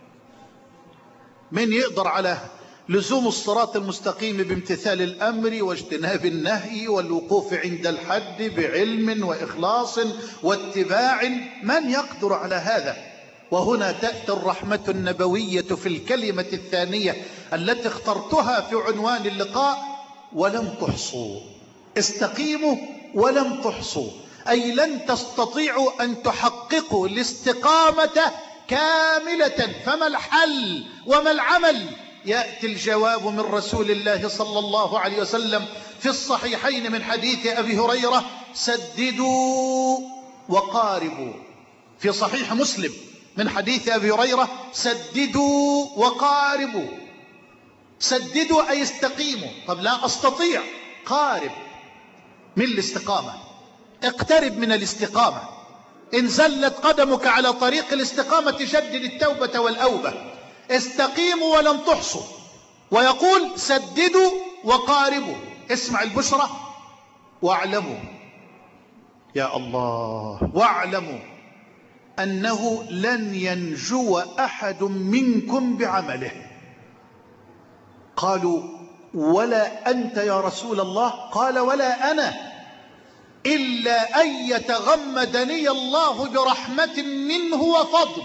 من يقدر على لزوم الصراط المستقيم بامتثال الأمر واجتناب النهي والوقوف عند الحد بعلم وإخلاص واتباع؟ من يقدر على هذا؟ وهنا تأتي الرحمة النبوية في الكلمة الثانية التي اخترتها في عنوان اللقاء: ولم تحصوا. استقيموا ولم تحصوا، أي لن تستطيعوا أن تحققوا الاستقامة كاملة. فما الحل وما العمل؟ يأتي الجواب من رسول الله صلى الله عليه وسلم: في الصحيحين من حديث أبي هريرة: سددوا وقاربوا. في صحيح مسلم من حديث أبي هريرة: سددوا وقاربوا. سددوا أي استقيموا. طب لا أستطيع، قارب من الاستقامة، اقترب من الاستقامة. إن زلت قدمك على طريق الاستقامة جدد التوبة والأوبة. استقيموا ولن تحصوا. ويقول: سددوا وقاربوا. اسمع البشرى: واعلموا، يا الله، واعلموا أنه لن ينجو أحد منكم بعمله. قالوا: ولا أنت يا رسول الله؟ قال: ولا أنا، إلا أن يتغمدني الله برحمة منه وفضل.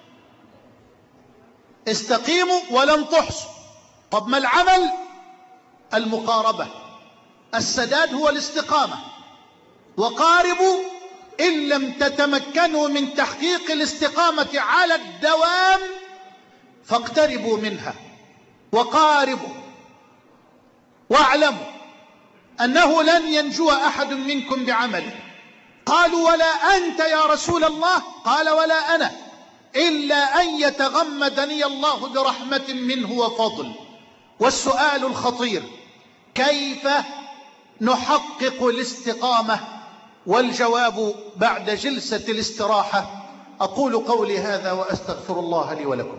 استقيموا ولن تحصوا. طب ما العمل؟ المقاربة. السداد هو الاستقامة. وقاربوا إن لم تتمكنوا من تحقيق الاستقامة على الدوام فاقتربوا منها. وقاربوا واعلموا أنه لن ينجو أحد منكم بعمله. قالوا: ولا أنت يا رسول الله؟ قال: ولا أنا، إلا أن يتغمدني الله برحمة منه وفضل. والسؤال الخطير: كيف نحقق الاستقامة؟ والجواب بعد جلسة الاستراحة. أقول قولي هذا وأستغفر الله لي ولكم.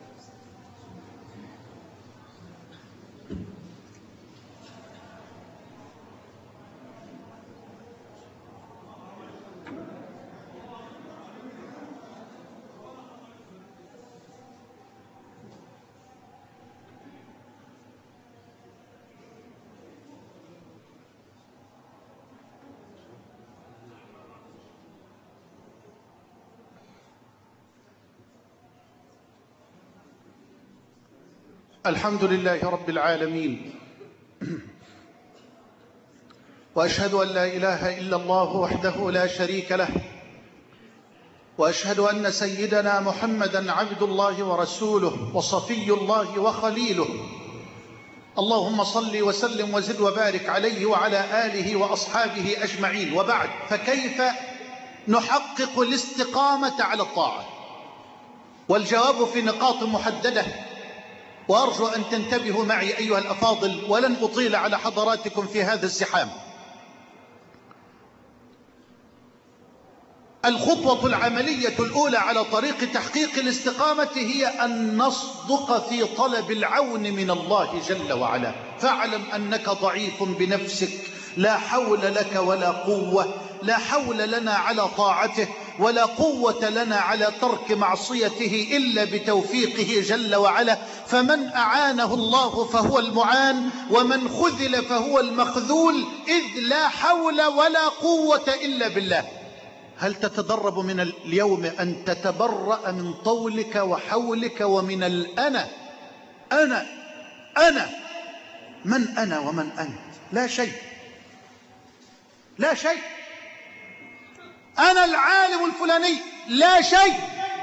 الحمد لله رب العالمين، وأشهد أن لا إله إلا الله وحده لا شريك له، وأشهد أن سيدنا محمدا عبد الله ورسوله وصفي الله وخليله. اللهم صل وسلم وزد وبارك عليه وعلى آله وأصحابه أجمعين. وبعد، فكيف نحقق الاستقامة على الطاعة؟ والجواب في نقاط محددة، وأرجو أن تنتبهوا معي أيها الأفاضل، ولن أطيل على حضراتكم في هذا الزحام. الخطوة العملية الأولى على طريق تحقيق الاستقامة هي أن نصدق في طلب العون من الله جل وعلا. فاعلم أنك ضعيف بنفسك، لا حول لك ولا قوة، لا حول لنا على طاعته ولا قوة لنا على ترك معصيته إلا بتوفيقه جل وعلا. فمن أعانه الله فهو المعان، ومن خذل فهو المخذول، إذ لا حول ولا قوة إلا بالله. هل تتدرب من اليوم أن تتبرأ من طولك وحولك ومن الأنا؟ أنا من أنا ومن أنت؟ لا شيء، لا شيء. أنا العالم الفلاني، لا شيء.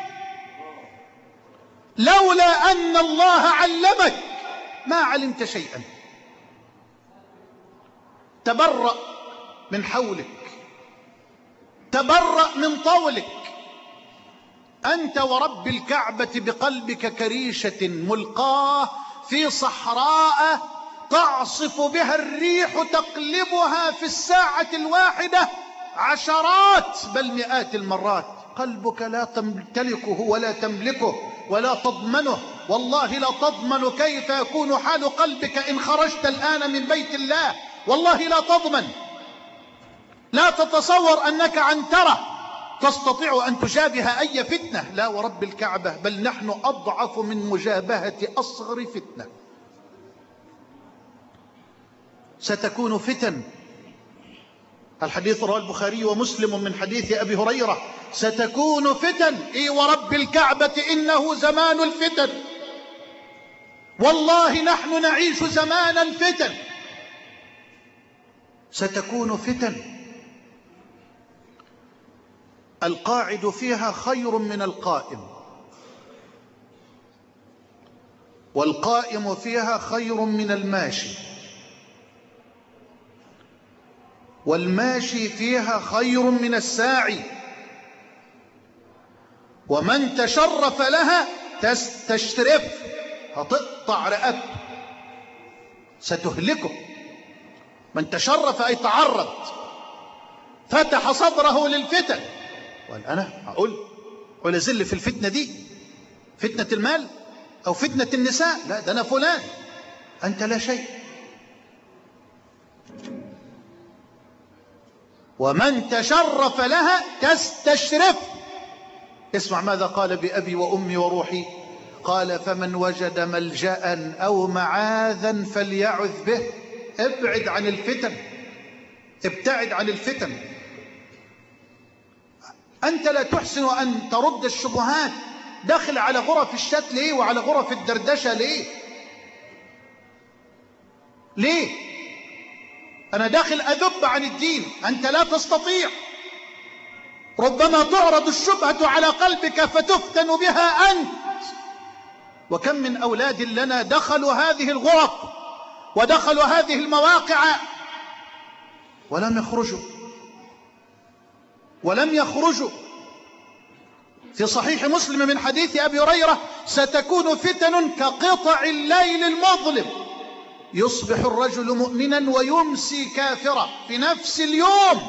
لولا أن الله علمك ما علمت شيئا. تبرأ من حولك، تبرأ من طولك. أنت ورب الكعبة بقلبك كريشة ملقاه في صحراء تعصف بها الريح تقلبها في الساعة الواحدة عشرات بل مئات المرات. قلبك لا تمتلكه ولا تملكه ولا تضمنه. والله لا تضمن كيف يكون حال قلبك إن خرجت الآن من بيت الله. والله لا تضمن. لا تتصور أنك عنترة تستطيع أن تجابه أي فتنة. لا ورب الكعبة، بل نحن أضعف من مجابهة أصغر فتنة. ستكون فتن. الحديث رواه البخاري ومسلم من حديث أبي هريرة: ستكون فتن. إي ورب الكعبة إنه زمان الفتن. والله نحن نعيش زمان الفتن. ستكون فتن القاعد فيها خير من القائم، والقائم فيها خير من الماشي، والماشي فيها خير من الساعي، ومن تشرف لها تستشرف، هتقطع رقبته، ستهلكه. من تشرف أي تعرض، فتح صدره للفتن، وقال أنا أقول ولا زل في الفتنة دي، فتنة المال أو فتنة النساء، لا ده أنا فلان، أنت لا شيء. ومن تشرف لها تستشرف. اسمع ماذا قال بأبي وأمي وروحي، قال فمن وجد ملجأ أو معاذا فليعذ به. ابعد عن الفتن، ابتعد عن الفتن. أنت لا تحسن أن ترد الشبهات، داخل على غرف الشات ليه وعلى غرف الدردشة ليه؟ ليه؟ أنا داخل أذب عن الدين، أنت لا تستطيع. ربما تعرض الشبهة على قلبك فتفتن بها أنت. وكم من أولاد لنا دخلوا هذه الغرف ودخلوا هذه المواقع ولم يخرجوا. في صحيح مسلم من حديث أبي هريرة ستكون فتن كقطع الليل المظلم، يصبح الرجل مؤمنا ويمسي كافرا في نفس اليوم.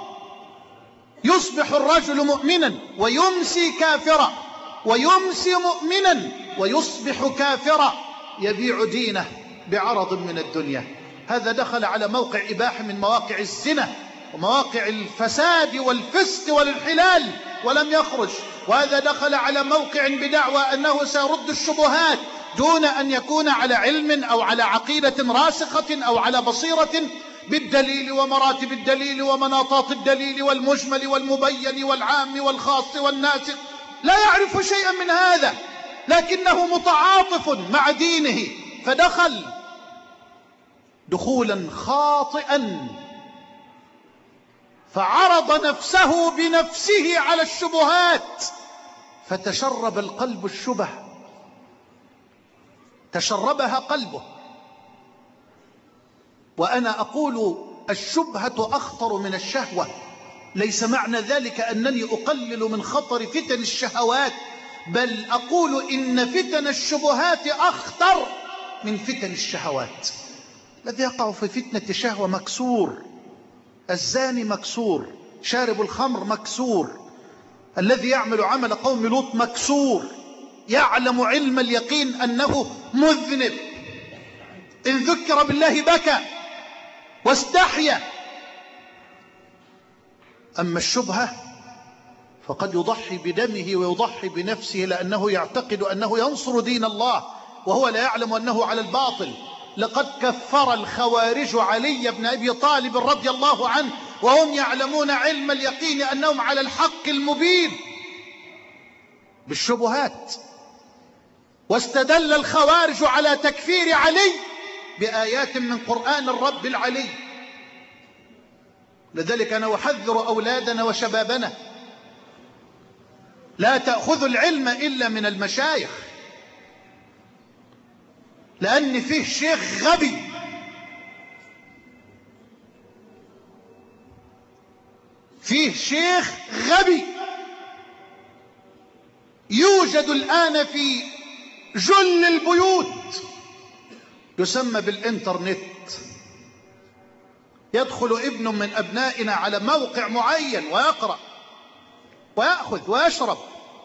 يصبح الرجل مؤمنا ويمسي كافرا، ويمسي مؤمنا ويصبح كافرا، يبيع دينه بعرض من الدنيا. هذا دخل على موقع إباحة من مواقع الزنا ومواقع الفساد والفسق والانحلال ولم يخرج. وهذا دخل على موقع بدعوى أنه سيرد الشبهات دون أن يكون على علم أو على عقيدة راسخة أو على بصيرة بالدليل ومراتب الدليل ومناطات الدليل والمجمل والمبين والعام والخاص والناسخ. لا يعرف شيئا من هذا، لكنه متعاطف مع دينه، فدخل دخولا خاطئا، فعرض نفسه بنفسه على الشبهات، فتشرب القلب الشبه، تشربها قلبه. وأنا أقول الشبهة أخطر من الشهوة. ليس معنى ذلك أنني أقلل من خطر فتن الشهوات، بل أقول إن فتن الشبهات أخطر من فتن الشهوات. الذي يقع في فتنة شهوة مكسور، الزاني مكسور، شارب الخمر مكسور، الذي يعمل عمل قوم لوط مكسور، يعلم علم اليقين أنه مذنب، إن ذكر بالله بكى واستحيا. أما الشبهة فقد يضحي بدمه ويضحي بنفسه لأنه يعتقد أنه ينصر دين الله وهو لا يعلم أنه على الباطل. لقد كفر الخوارج علي بن أبي طالب رضي الله عنه وهم يعلمون علم اليقين أنهم على الحق المبين بالشبهات. واستدل الخوارج على تكفير علي بآيات من قرآن الرب العلي. لذلك أنا أحذر أولادنا وشبابنا، لا تأخذوا العلم إلا من المشايخ، لأن فيه شيخ غبي يوجد الآن في جل البيوت، يسمى بالإنترنت. يدخل ابن من أبنائنا على موقع معين ويقرأ ويأخذ ويشرب،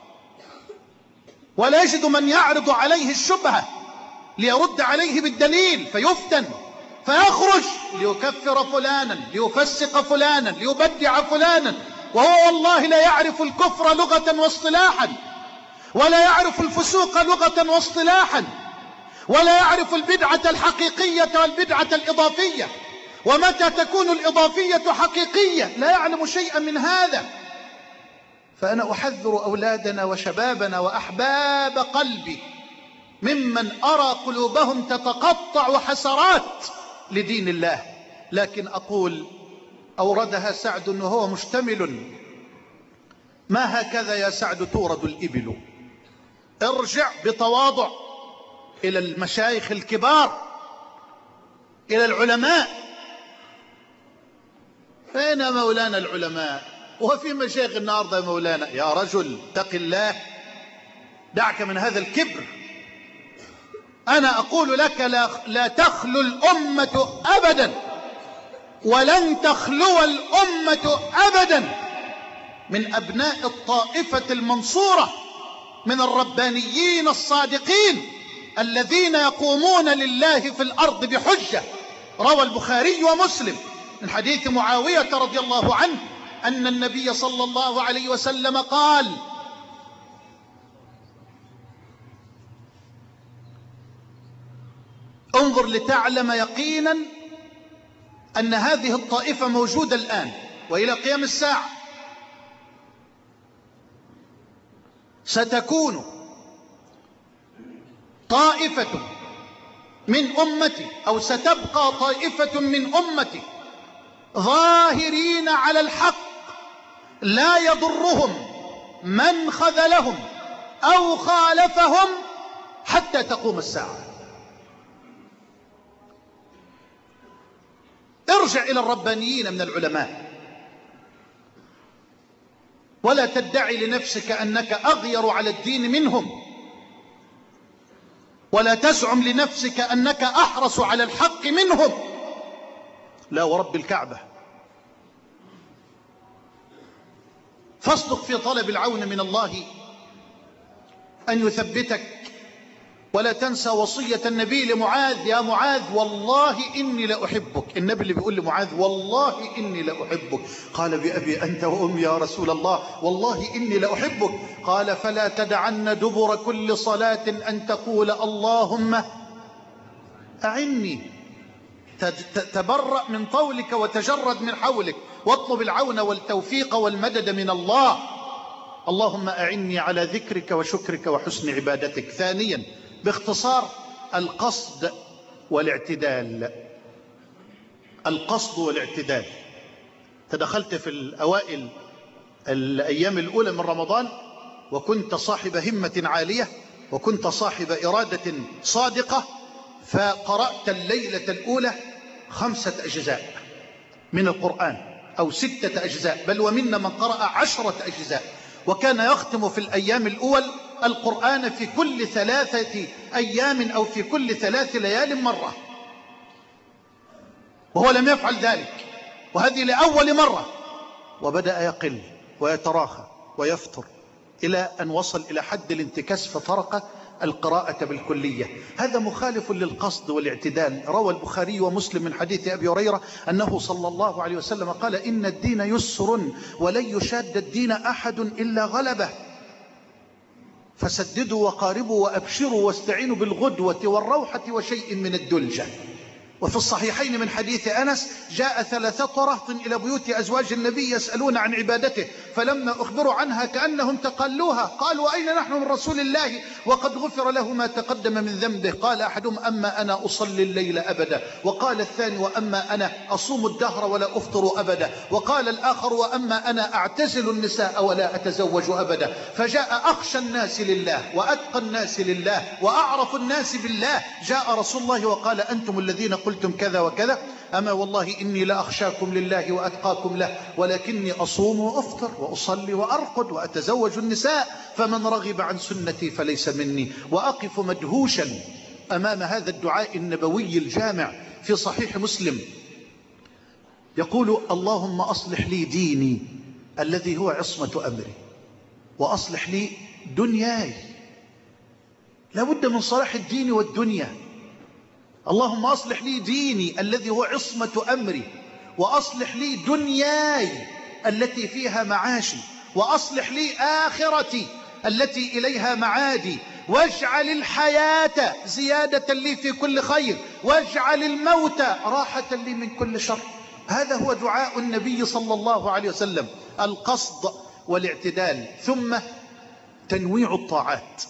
ولا يجد من يعرض عليه الشبهة ليرد عليه بالدليل، فيفتن فيخرج ليكفر فلانا، ليفسق فلانا، ليبدع فلانا، وهو والله لا يعرف الكفر لغة واصطلاحا، ولا يعرف الفسوق لغة واصطلاحا، ولا يعرف البدعة الحقيقية والبدعة الإضافية، ومتى تكون الإضافية حقيقية، لا يعلم شيئا من هذا. فأنا أحذر أولادنا وشبابنا وأحباب قلبي ممن أرى قلوبهم تتقطع حسرات لدين الله. لكن أقول أوردها سعد وهو مشتمل: ما هكذا يا سعد تورد الإبل. ارجع بتواضع إلى المشايخ الكبار، إلى العلماء، فين مولانا العلماء؟ وفي مشايخ النهارده يا مولانا. يا رجل اتق الله، دعك من هذا الكبر. أنا أقول لك لا تخلو الأمة أبدا، ولن تخلو الأمة أبدا من أبناء الطائفة المنصورة، من الربانيين الصادقين الذين يقومون لله في الأرض بحجة. روى البخاري ومسلم من حديث معاوية رضي الله عنه أن النبي صلى الله عليه وسلم قال: انظر لتعلم يقينا أن هذه الطائفة موجودة الآن وإلى قيام الساعة. ستكون طائفة من أمتي، أو ستبقى طائفة من أمتي ظاهرين على الحق لا يضرهم من خذلهم أو خالفهم حتى تقوم الساعة. ارجع إلى الربانيين من العلماء، ولا تدعي لنفسك أنك أغير على الدين منهم، ولا تزعم لنفسك أنك أحرص على الحق منهم. لا ورب الكعبة. فاصدق في طلب العون من الله أن يثبتك، ولا تنسى وصية النبي لمعاذ: يا معاذ والله إني لأحبك. النبي اللي بيقول لمعاذ: والله إني لأحبك. قال: بأبي أنت وأمي يا رسول الله، والله إني لأحبك. قال: فلا تدعن دبر كل صلاة أن تقول اللهم أعني. تبرأ من طولك وتجرد من حولك، واطلب العون والتوفيق والمدد من الله. اللهم أعني على ذكرك وشكرك وحسن عبادتك. ثانيا باختصار: القصد والاعتدال. القصد والاعتدال. تدخلت في الأوائل الأيام الأولى من رمضان وكنت صاحب همة عالية، وكنت صاحب إرادة صادقة، فقرأت الليلة الأولى 5 أجزاء من القرآن، أو 6 أجزاء، بل ومنا من قرأ 10 أجزاء. وكان يختم في الأيام الأول القرآن في كل 3 أيام أو في كل 3 ليال مرة، وهو لم يفعل ذلك، وهذه لأول مرة. وبدأ يقل ويتراخى ويفتر إلى أن وصل إلى حد الانتكاس فترك القراءة بالكلية. هذا مخالف للقصد والاعتدال. روى البخاري ومسلم من حديث أبي هريرة أنه صلى الله عليه وسلم قال: إن الدين يسر ولن يشاد الدين أحد إلا غلبه، فسددوا وقاربوا وأبشروا واستعينوا بالغدوة والروحة وشيء من الدلجة. وفي الصحيحين من حديث أنس: جاء 3 رهط إلى بيوت أزواج النبي يسألون عن عبادته، فلما أخبروا عنها كأنهم تقلوها، قالوا: أين نحن من رسول الله وقد غفر له ما تقدم من ذنبه؟ قال أحدهم: أما أنا أصلي الليل أبدا. وقال الثاني: وأما أنا أصوم الدهر ولا أفطر أبدا. وقال الآخر: وأما أنا أعتزل النساء ولا أتزوج أبدا. فجاء أخشى الناس لله وأتقى الناس لله وأعرف الناس بالله، جاء رسول الله وقال: أنتم الذين قلتم كذا وكذا، أما والله إني لأخشاكم لله وأتقاكم له، ولكني أصوم وأفطر وأصلي وأرقد وأتزوج النساء، فمن رغب عن سنتي فليس مني. وأقف مدهوشا أمام هذا الدعاء النبوي الجامع في صحيح مسلم، يقول: اللهم أصلح لي ديني الذي هو عصمة أمري، وأصلح لي دنياي. لابد من صلاح الدين والدنيا. اللهم أصلح لي ديني الذي هو عصمة أمري، وأصلح لي دنياي التي فيها معاشي، وأصلح لي آخرتي التي إليها معادي، واجعل الحياة زيادة لي في كل خير، واجعل الموت راحة لي من كل شر. هذا هو دعاء النبي صلى الله عليه وسلم: القصد والاعتدال. ثم تنويع الطاعات.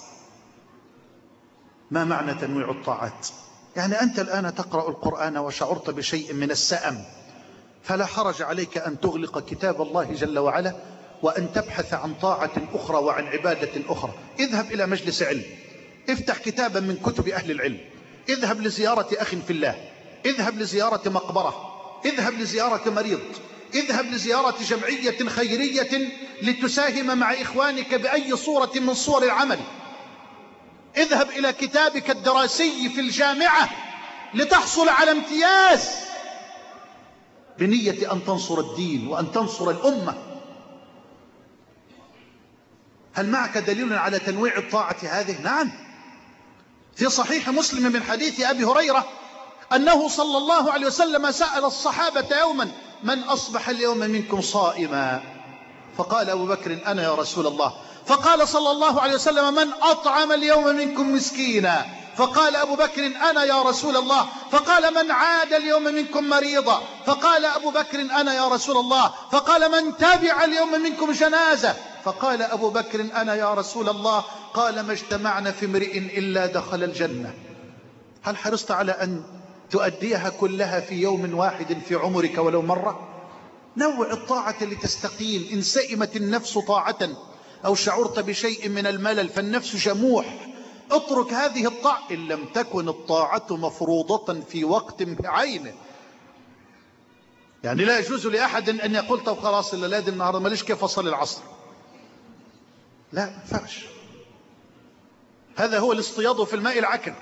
ما معنى تنويع الطاعات؟ يعني أنت الآن تقرأ القرآن وشعرت بشيء من السأم، فلا حرج عليك أن تغلق كتاب الله جل وعلا وأن تبحث عن طاعة أخرى وعن عبادة أخرى. اذهب إلى مجلس علم، افتح كتابا من كتب أهل العلم، اذهب لزيارة أخ في الله، اذهب لزيارة مقبرة، اذهب لزيارة مريض، اذهب لزيارة جمعية خيرية لتساهم مع إخوانك بأي صورة من صور العمل. اذهب إلى كتابك الدراسي في الجامعة لتحصل على امتياز بنية أن تنصر الدين وأن تنصر الأمة. هل معك دليل على تنويع الطاعة هذه؟ نعم، في صحيح مسلم من حديث أبي هريرة أنه صلى الله عليه وسلم سأل الصحابة يوما: من أصبح اليوم منكم صائما؟ فقال أبو بكر: أنا يا رسول الله. فقال صلى الله عليه وسلم: من أطعم اليوم منكم مسكينا؟ فقال أبو بكر: أنا يا رسول الله. فقال: من عاد اليوم منكم مريضا؟ فقال أبو بكر: أنا يا رسول الله. فقال: من تبع اليوم منكم جنازة؟ فقال أبو بكر: أنا يا رسول الله. قال: ما اجتمعنا في امرئ إلا دخل الجنة. هل حرصت على أن تؤديها كلها في يوم واحد في عمرك ولو مرة؟ نوع الطاعة لتستقيم. إن سئمت النفس طاعة أو شعرت بشيء من الملل فالنفس جموح، اترك هذه الطاعة إن لم تكن الطاعة مفروضة في وقت بعينه. يعني لا يجوز لأحد أن يقول: طب خلاص الليلة دي النهاردة ماليش كيف أصلي العصر. لا، ما ينفعش. هذا هو الاصطياد في الماء العكر.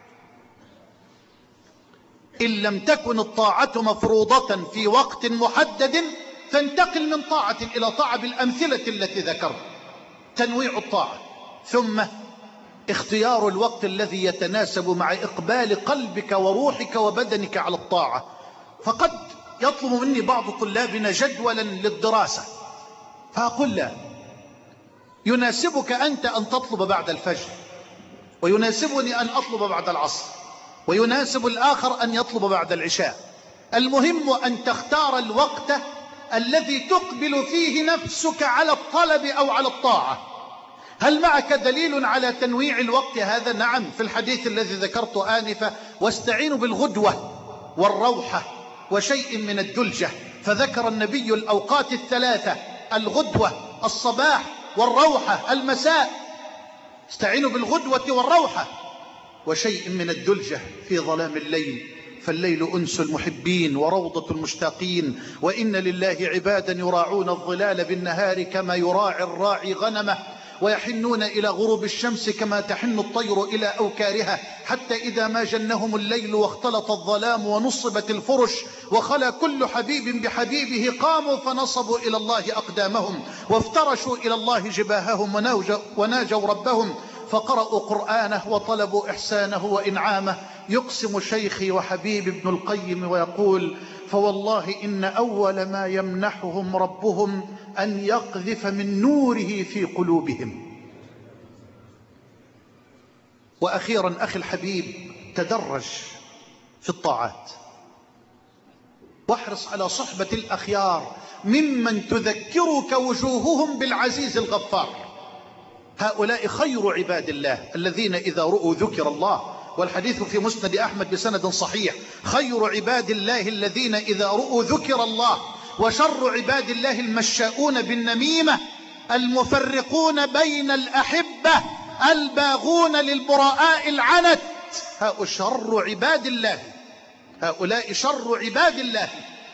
إن لم تكن الطاعة مفروضة في وقت محدد فانتقل من طاعة إلى طاعة بالأمثلة التي ذكرت. تنويع الطاعة، ثم اختيار الوقت الذي يتناسب مع إقبال قلبك وروحك وبدنك على الطاعة. فقد يطلب مني بعض طلابنا جدولا للدراسة، فأقول لا، يناسبك أنت أن تطلب بعد الفجر، ويناسبني أن أطلب بعد العصر، ويناسب الآخر أن يطلب بعد العشاء. المهم أن تختار الوقت الذي تقبل فيه نفسك على الطلب أو على الطاعة. هل معك دليل على تنويع الوقت هذا؟ نعم، في الحديث الذي ذكرته آنفا: واستعينوا بالغدوة والروحة وشيء من الدلجة. فذكر النبي الأوقات الثلاثة: الغدوة، الصباح، والروحة، المساء. استعينوا بالغدوة والروحة وشيء من الدلجة في ظلام الليل، فالليل أنس المحبين وروضة المشتاقين. وإن لله عبادا يراعون الظلال بالنهار كما يراعي الراعي غنمه، ويحنون إلى غروب الشمس كما تحن الطير إلى أوكارها، حتى إذا ما جنهم الليل واختلط الظلام ونصبت الفرش وخلى كل حبيب بحبيبه قاموا فنصبوا إلى الله أقدامهم وافترشوا إلى الله جباههم وناجوا ربهم فقرأوا قرآنه وطلبوا إحسانه وإنعامه. يقسم شيخي وحبيب ابن القيم ويقول: فوالله إن أول ما يمنحهم ربهم أن يقذف من نوره في قلوبهم. وأخيرا أخي الحبيب، تدرج في الطاعات، واحرص على صحبة الأخيار ممن تذكرك وجوههم بالعزيز الغفار. هؤلاء خير عباد الله الذين إذا رؤوا ذكر الله، والحديث في مسند أحمد بسند صحيح: خير عباد الله الذين إذا رؤوا ذكر الله، وشر عباد الله المشاؤون بالنميمة، المفرقون بين الأحبة، الباغون للبراء العنت. هؤلاء شر عباد الله، هؤلاء شر عباد الله.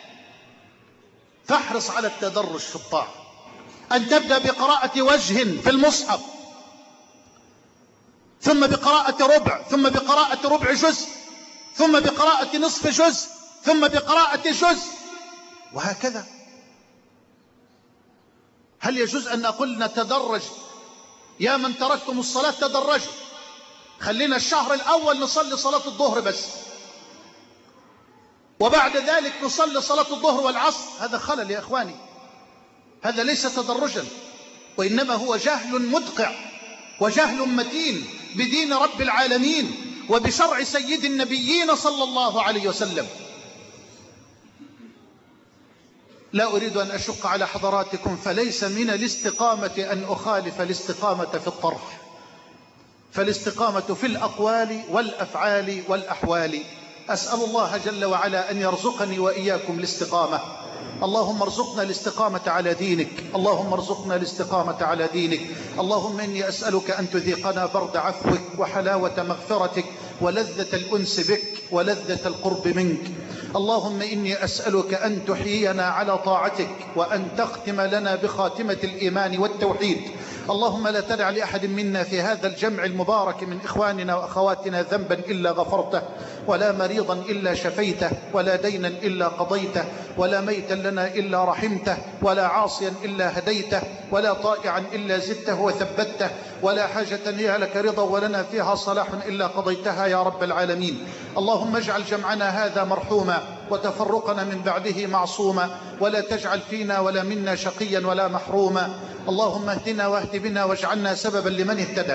فاحرص على التدرج في الطاعة، أن تبدأ بقراءة وجه في المصحف، ثم بقراءة ربع، ثم بقراءة ربع جزء، ثم بقراءة نصف جزء، ثم بقراءة جزء، وهكذا. هل يجوز أن نقول نتدرج؟ يا من تركتم الصلاة تدرجوا، خلينا الشهر الأول نصلي صلاة الظهر بس، وبعد ذلك نصلي صلاة الظهر والعصر. هذا خلل يا إخواني، هذا ليس تدرجا، وإنما هو جهل مدقع وجهل متين بدين رب العالمين وبشرع سيد النبيين صلى الله عليه وسلم. لا أريد أن أشق على حضراتكم، فليس من الاستقامة أن أخالف الاستقامة في الطرح، فالاستقامة في الأقوال والأفعال والأحوال. أسأل الله جل وعلا أن يرزقني وإياكم الاستقامة. اللهم ارزقنا الاستقامة على دينك، اللهم ارزقنا الاستقامة على دينك. اللهم إني أسألك أن تذيقنا برد عفوك وحلاوة مغفرتك ولذة الأنس بك ولذة القرب منك. اللهم إني أسألك أن تحيينا على طاعتك وأن تختم لنا بخاتمة الإيمان والتوحيد. اللهم لا تدع لأحد منا في هذا الجمع المبارك من إخواننا وأخواتنا ذنبا إلا غفرته، ولا مريضا إلا شفيته، ولا دينا إلا قضيته، ولا ميتا لنا إلا رحمته، ولا عاصيا إلا هديته، ولا طائعا إلا زدته وثبته، ولا حاجة هي لك رضا ولنا فيها صلاح إلا قضيتها يا رب العالمين. اللهم اجعل جمعنا هذا مرحوما وتفرقنا من بعده معصوما، ولا تجعل فينا ولا منا شقيا ولا محروما. اللهم اهدنا واهد بنا واجعلنا سببا لمن اهتدى.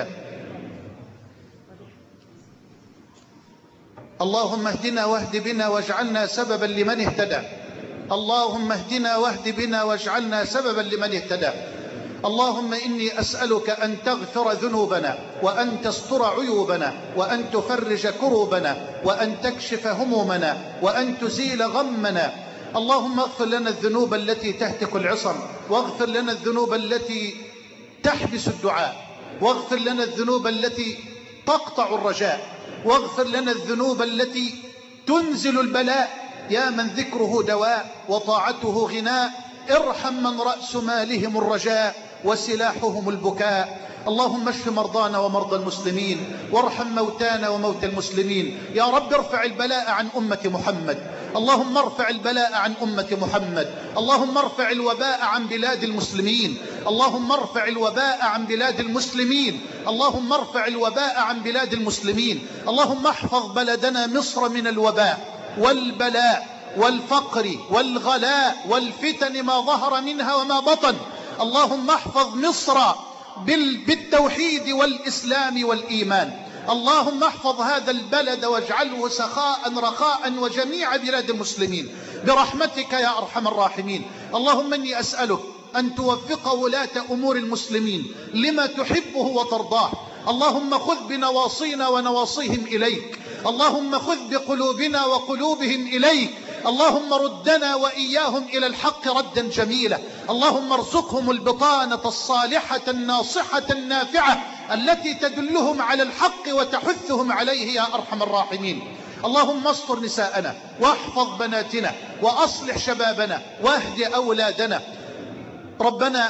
اللهم اهدنا واهد بنا واجعلنا سببا لمن اهتدى. اللهم اهدنا واهد بنا واجعلنا سببا لمن اهتدى. اللهم إني أسألك أن تغفر ذنوبنا، وأن تستر عيوبنا، وأن تفرج كروبنا، وأن تكشف همومنا، وأن تزيل غمنا. اللهم اغفر لنا الذنوب التي تهتك العصم، واغفر لنا الذنوب التي تحبس الدعاء، واغفر لنا الذنوب التي تقطع الرجاء، واغفر لنا الذنوب التي تنزل البلاء. يا من ذكره دواء وطاعته غناء، ارحم من رأس مالهم الرجاء وسلاحهم البكاء. اللهم اشف مرضانا ومرضى المسلمين، وارحم موتانا وموتى المسلمين. يا رب ارفع البلاء عن أمة محمد. اللهم ارفع البلاء عن أمة محمد. اللهم ارفع الوباء عن بلاد المسلمين. اللهم ارفع الوباء عن بلاد المسلمين. اللهم ارفع الوباء عن بلاد المسلمين. اللهم احفظ بلدنا مصر من الوباء والبلاء والفقر والغلاء والفتن ما ظهر منها وما بطن. اللهم احفظ مصر بالتوحيد والإسلام والإيمان. اللهم احفظ هذا البلد واجعله سخاء رخاء وجميع بلاد المسلمين برحمتك يا أرحم الراحمين. اللهم إني أسألك أن توفق ولاة أمور المسلمين لما تحبه وترضاه. اللهم خذ بنواصينا ونواصيهم إليك. اللهم خذ بقلوبنا وقلوبهم إليك. اللهم ردنا وإياهم إلى الحق ردا جميلا. اللهم ارزقهم البطانة الصالحة الناصحة النافعة التي تدلهم على الحق وتحثهم عليه يا أرحم الراحمين. اللهم استر نساءنا واحفظ بناتنا وأصلح شبابنا واهد أولادنا. ربنا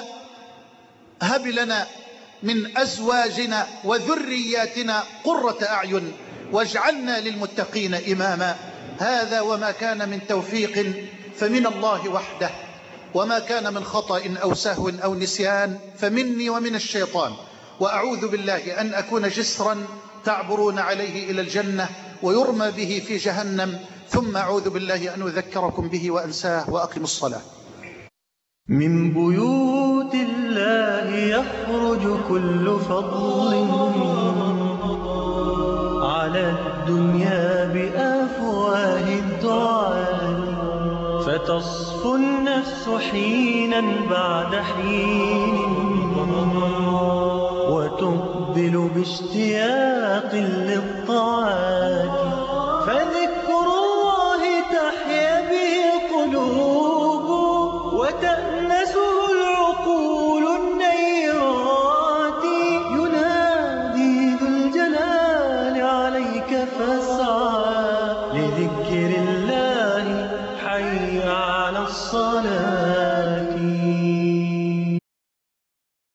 هب لنا من أزواجنا وذرياتنا قرة أعين واجعلنا للمتقين إماما. هذا وما كان من توفيق فمن الله وحده، وما كان من خطأ أو سهو أو نسيان فمني ومن الشيطان. وأعوذ بالله أن أكون جسرا تعبرون عليه إلى الجنة ويرمى به في جهنم، ثم أعوذ بالله أن أذكركم به وأنساه. وأقم الصلاة. من بيوت الله يخرج كل فضل على الدنيا بأفواه الدعاء، فتصفو النفس حينا بعد حين وتقبل باشتياق للطاعة